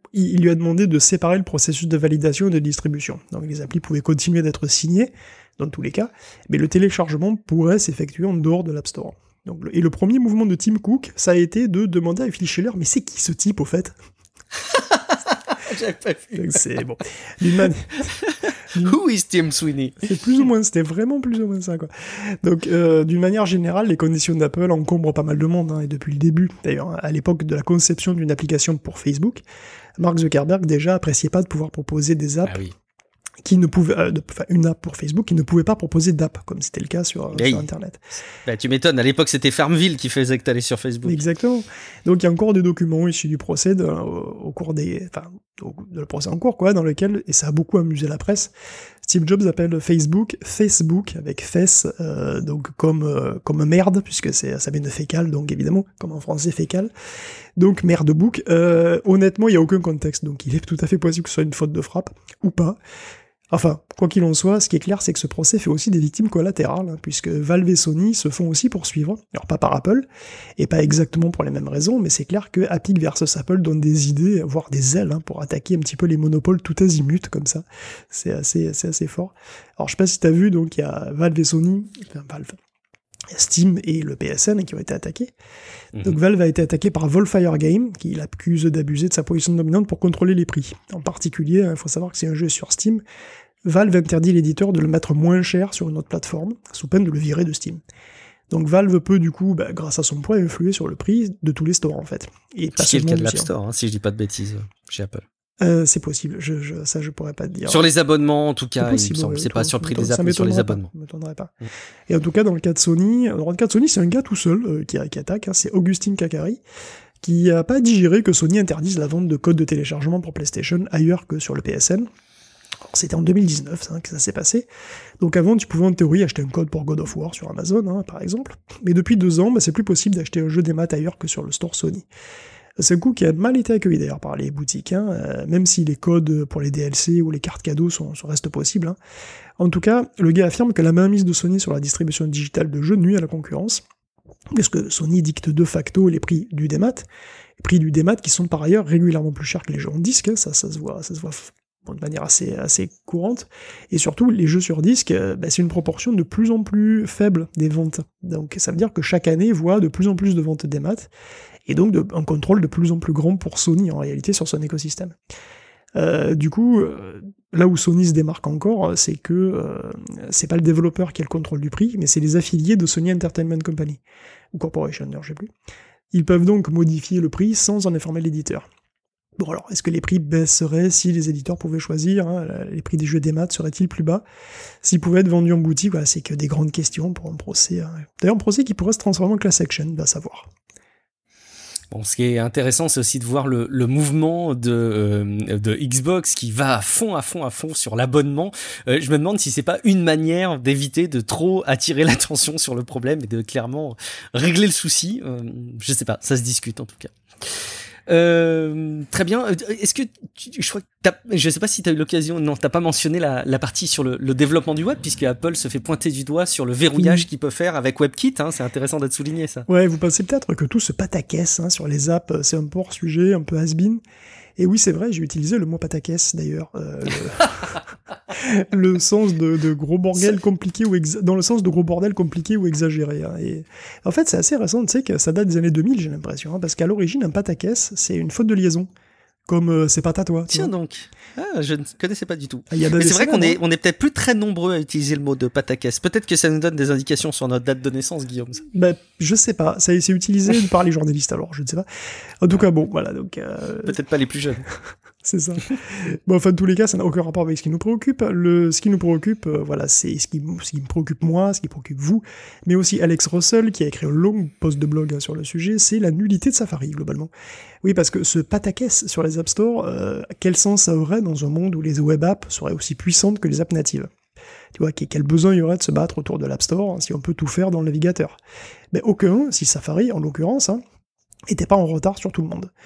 il lui a demandé de séparer le processus de validation et de distribution. Donc les applis pouvaient continuer d'être signées, dans tous les cas, mais le téléchargement pourrait s'effectuer en dehors de l'App Store. Donc, et le premier mouvement de Tim Cook, ça a été de demander à Phil Schiller, mais c'est qui ce type au fait? J'avais pas vu. Donc c'est bon. Who is Tim Sweeney? C'est plus ou moins, c'était vraiment plus ou moins ça, quoi. Donc, d'une manière générale, les conditions d'Apple encombrent pas mal de monde, hein, et depuis le début. D'ailleurs, à l'époque de la conception d'une application pour Facebook, Mark Zuckerberg déjà appréciait pas de pouvoir proposer des apps qui ne pouvaient, une app pour Facebook qui ne pouvait pas proposer d'app, comme c'était le cas sur Internet. Bah, tu m'étonnes, à l'époque c'était Farmville qui faisait que t'allais sur Facebook. Exactement. Donc il y a encore des documents issus du procès au cours de le procès en cours, quoi, dans lequel, et ça a beaucoup amusé la presse, Steve Jobs appelle Facebook avec fesse, donc comme merde, puisque ça vient de fécal, donc évidemment, comme en français fécal. Donc merde book. Honnêtement, il n'y a aucun contexte, donc il est tout à fait possible que ce soit une faute de frappe, ou pas. Enfin, quoi qu'il en soit, ce qui est clair, c'est que ce procès fait aussi des victimes collatérales, hein, puisque Valve et Sony se font aussi poursuivre, alors pas par Apple, et pas exactement pour les mêmes raisons, mais c'est clair que Epic versus Apple donne des idées, voire des ailes, hein, pour attaquer un petit peu les monopoles tout azimut, comme ça. C'est assez fort. Alors je sais pas si t'as vu, donc il y a Valve et Sony, Steam et le PSN qui ont été attaqués. Donc Valve a été attaqué par Volfire Game, qui l'accuse d'abuser de sa position dominante pour contrôler les prix. En particulier, il faut savoir que c'est un jeu sur Steam. Valve interdit l'éditeur de le mettre moins cher sur une autre plateforme, sous peine de le virer de Steam. Donc Valve peut du coup, grâce à son poids, influer sur le prix de tous les stores en fait. Et pas c'est le cas de l'App Steam. Store, hein, si je dis pas de bêtises, chez Apple. C'est possible, ça je pourrais pas te dire. Sur les abonnements, en tout cas, possible, il me semble. C'est pas sur le prix des ça apps, mais sur les abonnements. Ça m'étonnerait pas. Et en tout cas, dans le cas de Sony, c'est un gars tout seul qui attaque, hein, c'est Augustin Kakari, qui a pas digéré que Sony interdise la vente de codes de téléchargement pour PlayStation ailleurs que sur le PSN. Alors, c'était en 2019 que ça s'est passé. Donc avant, tu pouvais en théorie acheter un code pour God of War sur Amazon, hein, par exemple. Mais depuis 2 ans, c'est plus possible d'acheter un jeu des maths ailleurs que sur le store Sony. C'est un coup qui a mal été accueilli d'ailleurs par les boutiques, hein, même si les codes pour les DLC ou les cartes cadeaux restent possibles. Hein. En tout cas, le gars affirme que la mainmise de Sony sur la distribution digitale de jeux nuit à la concurrence, parce que Sony dicte de facto les prix du démat, qui sont par ailleurs régulièrement plus chers que les jeux en disque, hein, ça se voit de manière assez courante, et surtout les jeux sur disque, c'est une proportion de plus en plus faible des ventes. Donc ça veut dire que chaque année voit de plus en plus de ventes des maths, et donc un contrôle de plus en plus grand pour Sony en réalité sur son écosystème. Du coup, là où Sony se démarque encore, c'est que c'est pas le développeur qui a le contrôle du prix, mais c'est les affiliés de Sony Entertainment Company, ou Corporation, je sais plus. Ils peuvent donc modifier le prix sans en informer l'éditeur. Bon alors, est-ce que les prix baisseraient si les éditeurs pouvaient choisir, hein, les prix des jeux des maths seraient-ils plus bas s'ils pouvaient être vendus en boutique? Voilà, c'est que des grandes questions pour un procès. Hein. D'ailleurs, un procès qui pourrait se transformer en class action, va savoir. Bon, ce qui est intéressant, c'est aussi de voir le mouvement de Xbox qui va à fond sur l'abonnement. Je me demande si c'est pas une manière d'éviter de trop attirer l'attention sur le problème et de clairement régler le souci. Je sais pas, ça se discute en tout cas. Très bien. Est-ce que je crois que je sais pas si t'as eu l'occasion, non, t'as pas mentionné la partie sur le développement du web, puisque Apple se fait pointer du doigt sur le verrouillage qu'il peut faire avec WebKit, hein, c'est intéressant d'être souligné ça. Ouais, vous pensez peut-être que tout ce pataquès, hein, sur les apps, c'est un peu hors sujet, un peu has-been. Et oui, c'est vrai, j'ai utilisé le mot pataquès d'ailleurs, le sens de gros bordel compliqué dans le sens de gros bordel compliqué ou exagéré. Hein. Et en fait, c'est assez récent, tu sais que ça date des années 2000, j'ai l'impression, hein, parce qu'à l'origine, un pataquès, c'est une faute de liaison. Comme c'est pas à toi. Tiens donc, je ne connaissais pas du tout. Mais c'est vrai qu'on est peut-être plus très nombreux à utiliser le mot de pataquès. Peut-être que ça nous donne des indications sur notre date de naissance, Guillaume. Je sais pas. C'est utilisé par les journalistes alors, je ne sais pas. En tout cas, bon, voilà. Donc peut-être pas les plus jeunes. C'est ça. Bon, enfin, de tous les cas, ça n'a aucun rapport avec ce qui nous préoccupe. Ce qui nous préoccupe, voilà, c'est ce qui me préoccupe moi, ce qui préoccupe vous, mais aussi Alex Russell, qui a écrit un long post de blog sur le sujet, c'est la nullité de Safari, globalement. Oui, parce que ce pataquès sur les App Store, quel sens ça aurait dans un monde où les web apps seraient aussi puissantes que les apps natives? Tu vois, quel besoin il y aurait de se battre autour de l'App Store, hein, si on peut tout faire dans le navigateur? Mais aucun, si Safari, en l'occurrence, hein, était pas en retard sur tout le monde.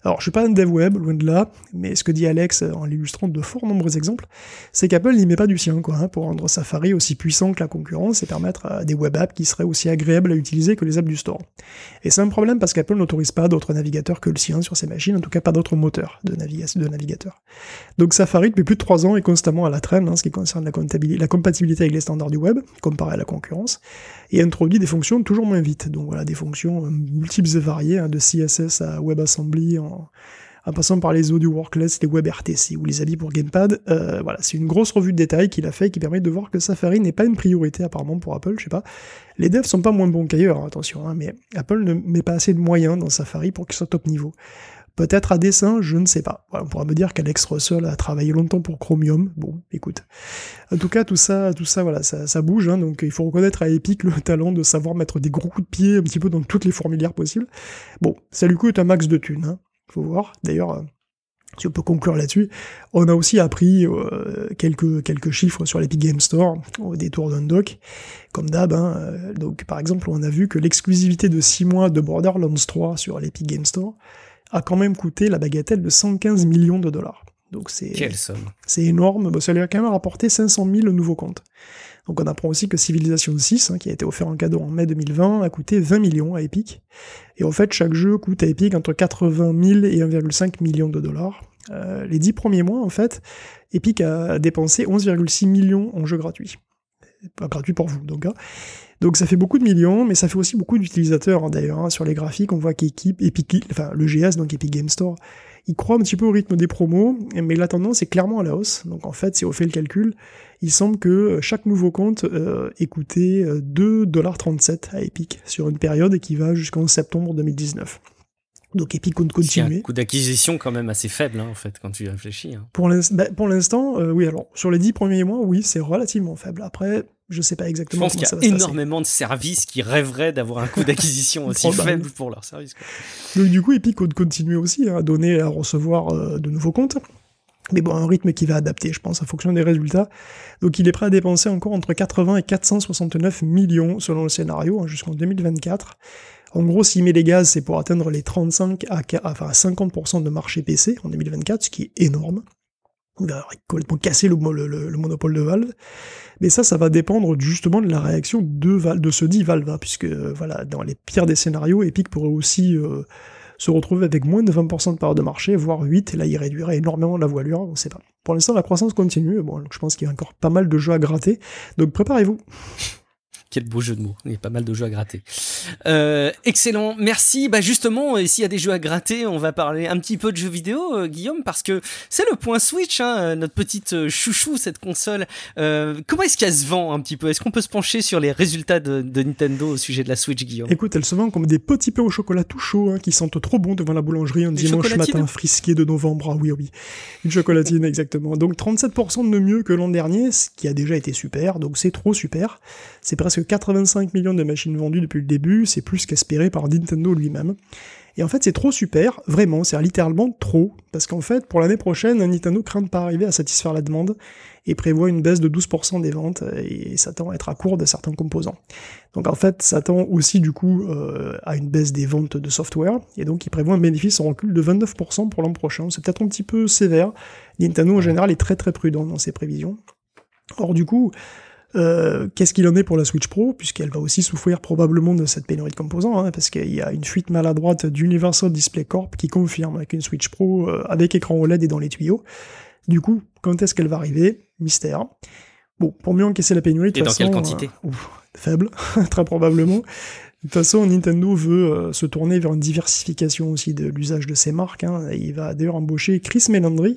Alors, je suis pas un dev web, loin de là, mais ce que dit Alex en l'illustrant de fort nombreux exemples, c'est qu'Apple n'y met pas du sien, quoi, hein, pour rendre Safari aussi puissant que la concurrence et permettre à des web apps qui seraient aussi agréables à utiliser que les apps du store. Et c'est un problème parce qu'Apple n'autorise pas d'autres navigateurs que le sien sur ses machines, en tout cas pas d'autres moteurs de navigateurs. Donc Safari, depuis plus de 3 ans, est constamment à la traîne, hein, ce qui concerne la compatibilité avec les standards du web, comparé à la concurrence, et introduit des fonctions toujours moins vite. Donc voilà, des fonctions multiples et variées, hein, de CSS à WebAssembly, en passant par les audio worklets, les WebRTC ou les habits pour Gamepad. Voilà, c'est une grosse revue de détails qu'il a fait et qui permet de voir que Safari n'est pas une priorité apparemment pour Apple, je sais pas. Les devs sont pas moins bons qu'ailleurs, hein, attention, hein, mais Apple ne met pas assez de moyens dans Safari pour qu'il soit top niveau. Peut-être à dessein, je ne sais pas. Voilà, on pourra me dire qu'Alex Russell a travaillé longtemps pour Chromium. Bon, écoute. En tout cas, tout ça, voilà, ça bouge, hein, donc il faut reconnaître à Epic le talent de savoir mettre des gros coups de pied un petit peu dans toutes les fourmilières possibles. Bon, ça lui coûte un max de thunes, hein. Faut voir. D'ailleurs, si on peut conclure là-dessus, on a aussi appris quelques chiffres sur l'Epic Game Store au détour d'un doc, comme d'hab. Hein, donc, par exemple, on a vu que l'exclusivité de 6 mois de Borderlands 3 sur l'Epic Game Store a quand même coûté la bagatelle de 115 millions de dollars. Donc quelle somme. C'est énorme. Bon, ça lui a quand même rapporté 500 000 nouveaux comptes. Donc on apprend aussi que Civilization 6, hein, qui a été offert en cadeau en mai 2020, a coûté 20 millions à Epic. Et en fait, chaque jeu coûte à Epic entre 80 000 et 1,5 million de dollars. Les 10 premiers mois, en fait, Epic a dépensé 11,6 millions en jeux gratuits. Pas gratuit pour vous, donc. Hein. Donc ça fait beaucoup de millions, mais ça fait aussi beaucoup d'utilisateurs, hein, d'ailleurs. Hein. Sur les graphiques, on voit le GS, donc Epic Game Store, il croît un petit peu au rythme des promos, mais la tendance est clairement à la hausse. Donc en fait, si on fait le calcul, il semble que chaque nouveau compte ait coûté 2,37$ à Epic sur une période qui va jusqu'en septembre 2019. Donc Epic compte continuer. C'est un coût d'acquisition quand même assez faible, hein, en fait, quand tu y réfléchis. Hein. Pour l'instant, oui, alors, sur les 10 premiers mois, oui, c'est relativement faible. Après, je sais pas exactement comment ça va se passer. Je pense qu'il y a énormément de services qui rêveraient d'avoir un coût d'acquisition aussi faible pour leur service. Quoi. Donc du coup, Epic compte continuer aussi à donner et à recevoir de nouveaux comptes. Mais bon, un rythme qui va adapter, je pense, en fonction des résultats. Donc il est prêt à dépenser encore entre 80 et 469 millions selon le scénario, hein, jusqu'en 2024. En gros, s'il met les gaz, c'est pour atteindre les 35 à 50% de marché PC en 2024, ce qui est énorme. Il va complètement casser le monopole de Valve. Mais ça va dépendre justement de la réaction de ce dit Valve, hein, puisque voilà, dans les pires des scénarios, Epic pourrait aussi se retrouver avec moins de 20% de part de marché, voire 8%, et là il réduirait énormément la voilure, on sait pas. Pour l'instant, la croissance continue, bon, donc je pense qu'il y a encore pas mal de jeux à gratter, donc préparez-vous. Quel beau jeu de mots, il y a pas mal de jeux à gratter. Excellent, merci. Bah justement, s'il y a des jeux à gratter, on va parler un petit peu de jeux vidéo, Guillaume, parce que c'est le point Switch, hein, notre petite chouchou, cette console. Comment est-ce qu'elle se vend un petit peu ? Est-ce qu'on peut se pencher sur les résultats de Nintendo au sujet de la Switch, Guillaume ? Écoute, elle se vend comme des petits pains au chocolat tout chaud, hein, qui sentent trop bon devant la boulangerie un dimanche matin frisqué de novembre. Ah oui, une chocolatine, exactement. Donc 37% de mieux que l'an dernier, ce qui a déjà été super, donc c'est trop super. C'est presque 85 millions de machines vendues depuis le début, c'est plus qu'espéré par Nintendo lui-même. Et en fait, c'est trop super, vraiment, c'est littéralement trop, parce qu'en fait, pour l'année prochaine, Nintendo craint de pas arriver à satisfaire la demande, et prévoit une baisse de 12% des ventes, et s'attend à être à court de certains composants. Donc en fait, s'attend aussi du coup à une baisse des ventes de software, et donc il prévoit un bénéfice en recul de 29% pour l'an prochain. C'est peut-être un petit peu sévère, Nintendo en général est très très prudent dans ses prévisions. Or du coup, qu'est-ce qu'il en est pour la Switch Pro, puisqu'elle va aussi souffrir probablement de cette pénurie de composants, hein, parce qu'il y a une fuite maladroite d'Universal Display Corp qui confirme qu'une Switch Pro avec écran OLED est dans les tuyaux. Du coup, quand est-ce qu'elle va arriver ? Mystère. Bon, pour mieux encaisser la pénurie, de toute façon... Et dans quelle quantité ? Faible, très probablement. De toute façon, Nintendo veut se tourner vers une diversification aussi de l'usage de ses marques. Hein. Il va d'ailleurs embaucher Chris Meledandri,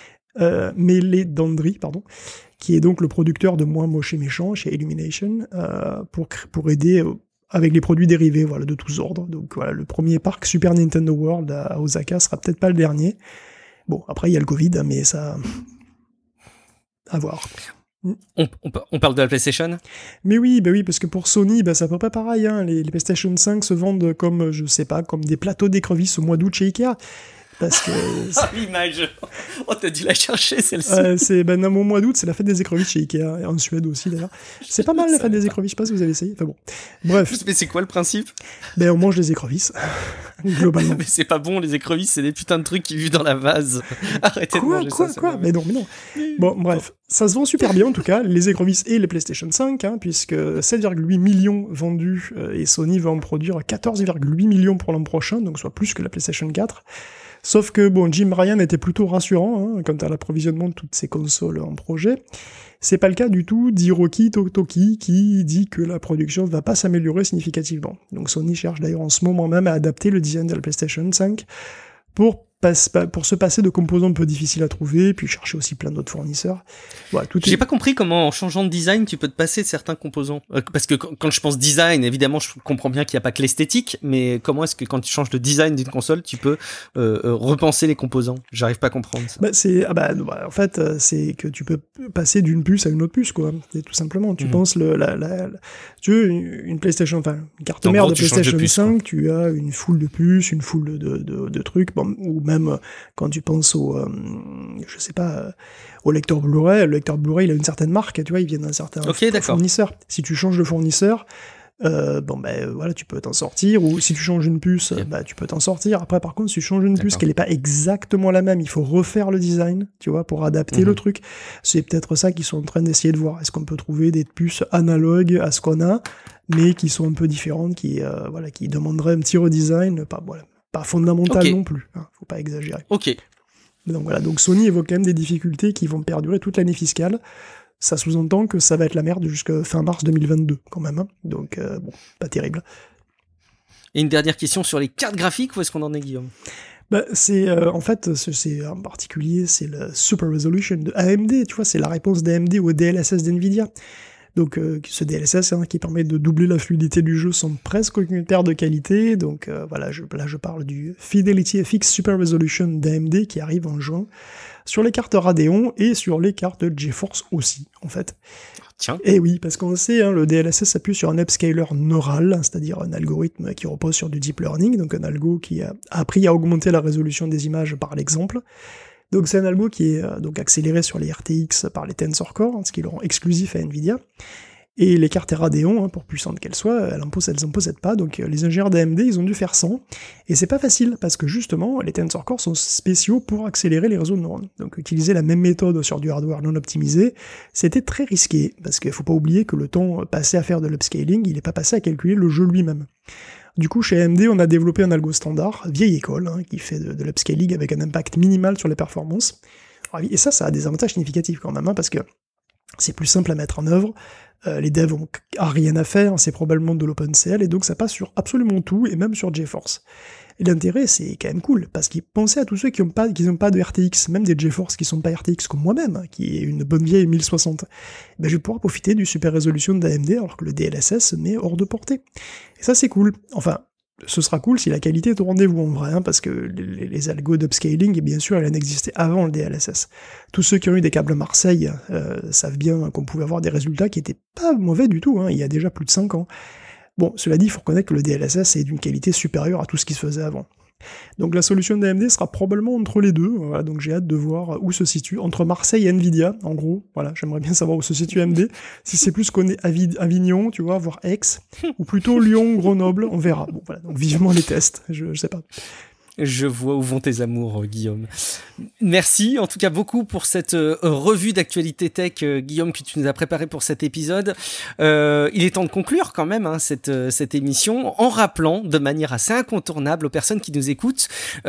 qui est donc le producteur de Moi Moche et Méchant chez Illumination, pour aider avec les produits dérivés, voilà, de tous ordres. Donc voilà, le premier parc Super Nintendo World à Osaka sera peut-être pas le dernier. Bon, après il y a le Covid, mais ça... à voir. On parle de la PlayStation ? Mais oui, parce que pour Sony, c'est à peu près pareil, hein. Les PlayStation 5 se vendent comme, je sais pas, comme des plateaux d'écrevisses au mois d'août chez Ikea. Parce que... l'image, on t'a dû la chercher, celle-ci. C'est au mois d'août, c'est la fête des écrevisses chez Ikea, en Suède aussi d'ailleurs. C'est pas mal la fête des écrevisses, je sais pas si vous avez essayé. Enfin bon, bref. Mais c'est quoi le principe ? On mange des écrevisses, globalement. Mais c'est pas bon, les écrevisses, c'est des putains de trucs qui vivent dans la vase. Arrêtez de manger ça. Quoi Mais non. Bon, bref, ça se vend super bien en tout cas, les écrevisses et les PlayStation 5, puisque 7,8 millions vendus, et Sony va en produire 14,8 millions pour l'an prochain, donc soit plus que la PlayStation 4. Sauf que, Jim Ryan était plutôt rassurant quant à l'approvisionnement de toutes ces consoles en projet. C'est pas le cas du tout d'Hiroki Totoki, qui dit que la production ne va pas s'améliorer significativement. Donc Sony cherche d'ailleurs en ce moment même à adapter le design de la PlayStation 5 pour se passer de composants un peu difficiles à trouver, puis chercher aussi plein d'autres fournisseurs. Voilà, J'ai pas compris comment, en changeant de design, tu peux te passer de certains composants. Parce que quand je pense design, évidemment, je comprends bien qu'il n'y a pas que l'esthétique, mais comment est-ce que quand tu changes le design d'une console, tu peux repenser les composants ? J'arrive pas à comprendre ça. En fait, c'est que tu peux passer d'une puce à une autre puce, quoi. C'est tout simplement. Tu penses tu veux une PlayStation, enfin, une carte mère de PlayStation 5, tu as une foule de puces, une foule de trucs, ou même quand tu penses au lecteur Blu-ray, le lecteur Blu-ray, il a une certaine marque, tu vois, il vient d'un certain fournisseur. Si tu changes de fournisseur, tu peux t'en sortir, ou si tu changes une puce, tu peux t'en sortir. Après, par contre, si tu changes une puce qu'elle n'est pas exactement la même, il faut refaire le design, tu vois, pour adapter le truc. C'est peut-être ça qu'ils sont en train d'essayer de voir. Est-ce qu'on peut trouver des puces analogues à ce qu'on a, mais qui sont un peu différentes, qui demanderaient un petit redesign, pas fondamental non plus, faut pas exagérer. Ok. Donc Sony évoque quand même des difficultés qui vont perdurer toute l'année fiscale. Ça sous-entend que ça va être la merde jusqu'à fin mars 2022 quand même, donc pas terrible. Et une dernière question sur les cartes graphiques, où est-ce qu'on en est, Guillaume ? C'est en particulier, c'est le Super Resolution de AMD, tu vois, c'est la réponse d'AMD au DLSS d'NVIDIA. Donc ce DLSS qui permet de doubler la fluidité du jeu sans presque aucune perte de qualité. Donc je parle du Fidelity FX Super Resolution d'AMD qui arrive en juin sur les cartes Radeon et sur les cartes GeForce aussi, en fait. Tiens. Et oui, parce qu'on sait, le DLSS s'appuie sur un upscaler neural, c'est-à-dire un algorithme qui repose sur du deep learning, donc un algo qui a appris à augmenter la résolution des images par l'exemple. Donc c'est un algo qui est accéléré sur les RTX par les Tensor Core, ce qui le rend exclusif à Nvidia. Et les cartes Radeon, pour puissantes qu'elles soient, elles en possèdent pas, donc les ingénieurs d'AMD, ils ont dû faire 100, et c'est pas facile, parce que justement, les Tensor Core sont spéciaux pour accélérer les réseaux de neurones. Donc utiliser la même méthode sur du hardware non optimisé, c'était très risqué, parce qu'il faut pas oublier que le temps passé à faire de l'upscaling, il est pas passé à calculer le jeu lui-même. Du coup, chez AMD, on a développé un algo standard, vieille école, qui fait de l'upscaling avec un impact minimal sur les performances. Et ça a des avantages significatifs quand même, parce que c'est plus simple à mettre en œuvre, les devs ont rien à faire, c'est probablement de l'OpenCL, et donc ça passe sur absolument tout, et même sur GeForce. Et l'intérêt, c'est quand même cool, parce qu'ils pensaient à tous ceux qui n'ont pas de RTX, même des GeForce qui sont pas RTX comme moi-même, qui est une bonne vieille 1060. Je vais pouvoir profiter du super résolution d'AMD, alors que le DLSS se met hors de portée. Et ça, c'est cool. Enfin, ce sera cool si la qualité est au rendez-vous en vrai, parce que les algos d'upscaling, bien sûr, elles en existaient avant le DLSS. Tous ceux qui ont eu des câbles Marseille savent bien qu'on pouvait avoir des résultats qui étaient pas mauvais du tout, il y a déjà plus de 5 ans. Bon, cela dit, il faut reconnaître que le DLSS est d'une qualité supérieure à tout ce qui se faisait avant. Donc la solution d'AMD sera probablement entre les deux, voilà, donc j'ai hâte de voir où se situe, entre Marseille et Nvidia, en gros, voilà, j'aimerais bien savoir où se situe AMD, si c'est plus qu'on est Avignon, tu vois, voire Aix, ou plutôt Lyon, Grenoble, on verra. Bon, voilà, donc vivement les tests, je sais pas. Je vois où vont tes amours, Guillaume. Merci en tout cas beaucoup cette revue d'actualité tech, Guillaume, que tu nous as préparé pour cet épisode. Il est temps de conclure quand même cette émission en rappelant de manière assez incontournable aux personnes qui nous écoutent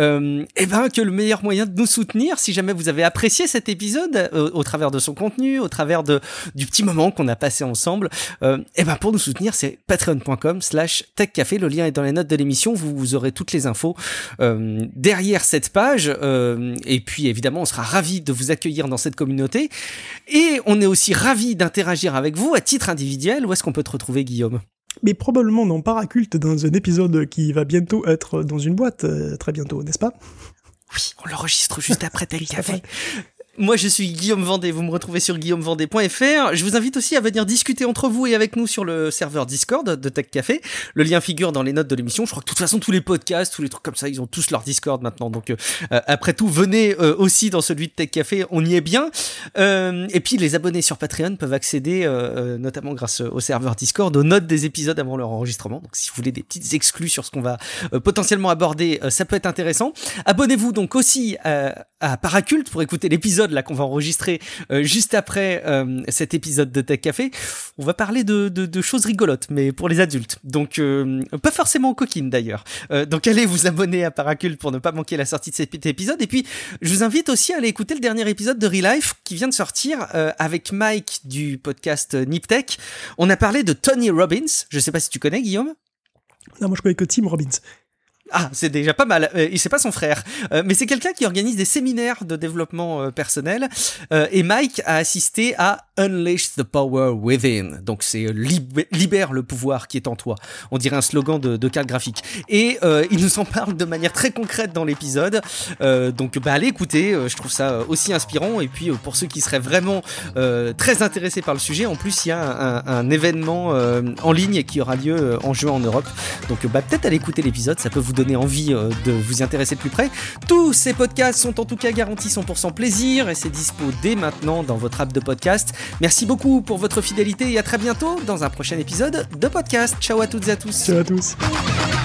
que le meilleur moyen de nous soutenir, si jamais vous avez apprécié cet épisode au travers de son contenu, au travers du petit moment qu'on a passé ensemble, pour nous soutenir, c'est patreon.com/techcafé. Le lien est dans les notes de l'émission. Vous aurez toutes les infos derrière cette page, et puis évidemment on sera ravis de vous accueillir dans cette communauté, et on est aussi ravis d'interagir avec vous à titre individuel. Où est-ce qu'on peut te retrouver, Guillaume ? Mais probablement dans Paraculte, dans un épisode qui va bientôt être dans une boîte, très bientôt, n'est-ce pas ? Oui, on l'enregistre juste après Tech Café. Moi, je suis Guillaume Vendée. Vous me retrouvez sur guillaumevendée.fr. Je vous invite aussi à venir discuter entre vous et avec nous sur le serveur Discord de Tech Café. Le lien figure dans les notes de l'émission. Je crois que de toute façon, tous les podcasts, tous les trucs comme ça, ils ont tous leur Discord maintenant. Donc, après tout, venez aussi dans celui de Tech Café. On y est bien. Et puis, les abonnés sur Patreon peuvent accéder, notamment grâce au serveur Discord, aux notes des épisodes avant leur enregistrement. Donc, si vous voulez des petites exclus sur ce qu'on va potentiellement aborder, ça peut être intéressant. Abonnez-vous donc aussi à Paracult pour écouter l'épisode là qu'on va enregistrer juste après cet épisode de Tech Café. On va parler de choses rigolotes, mais pour les adultes. Donc pas forcément coquines d'ailleurs. Donc allez vous abonner à Paracult pour ne pas manquer la sortie de cet épisode. Et puis je vous invite aussi à aller écouter le dernier épisode de Relife qui vient de sortir avec Mike du podcast Niptech. On a parlé de Tony Robbins. Je sais pas si tu connais, Guillaume. Non, moi je connais que Tim Robbins. Ah, c'est déjà pas mal. C'est pas son frère, mais c'est quelqu'un qui organise des séminaires de développement personnel. Et Mike a assisté à Unleash the Power Within. Donc c'est libère le pouvoir qui est en toi. On dirait un slogan de carte graphique. Et il nous en parle de manière très concrète dans l'épisode. Donc allez écouter. Je trouve ça aussi inspirant. Et puis pour ceux qui seraient vraiment très intéressés par le sujet, en plus il y a un événement en ligne qui aura lieu en juin en Europe. Donc peut-être allez écouter l'épisode. Ça peut vous donner envie de vous y intéresser de plus près. Tous ces podcasts sont en tout cas garantis 100% plaisir et c'est dispo dès maintenant dans votre app de podcast. Merci beaucoup pour votre fidélité et à très bientôt dans un prochain épisode de podcast. Ciao à toutes et à tous. Ciao à tous.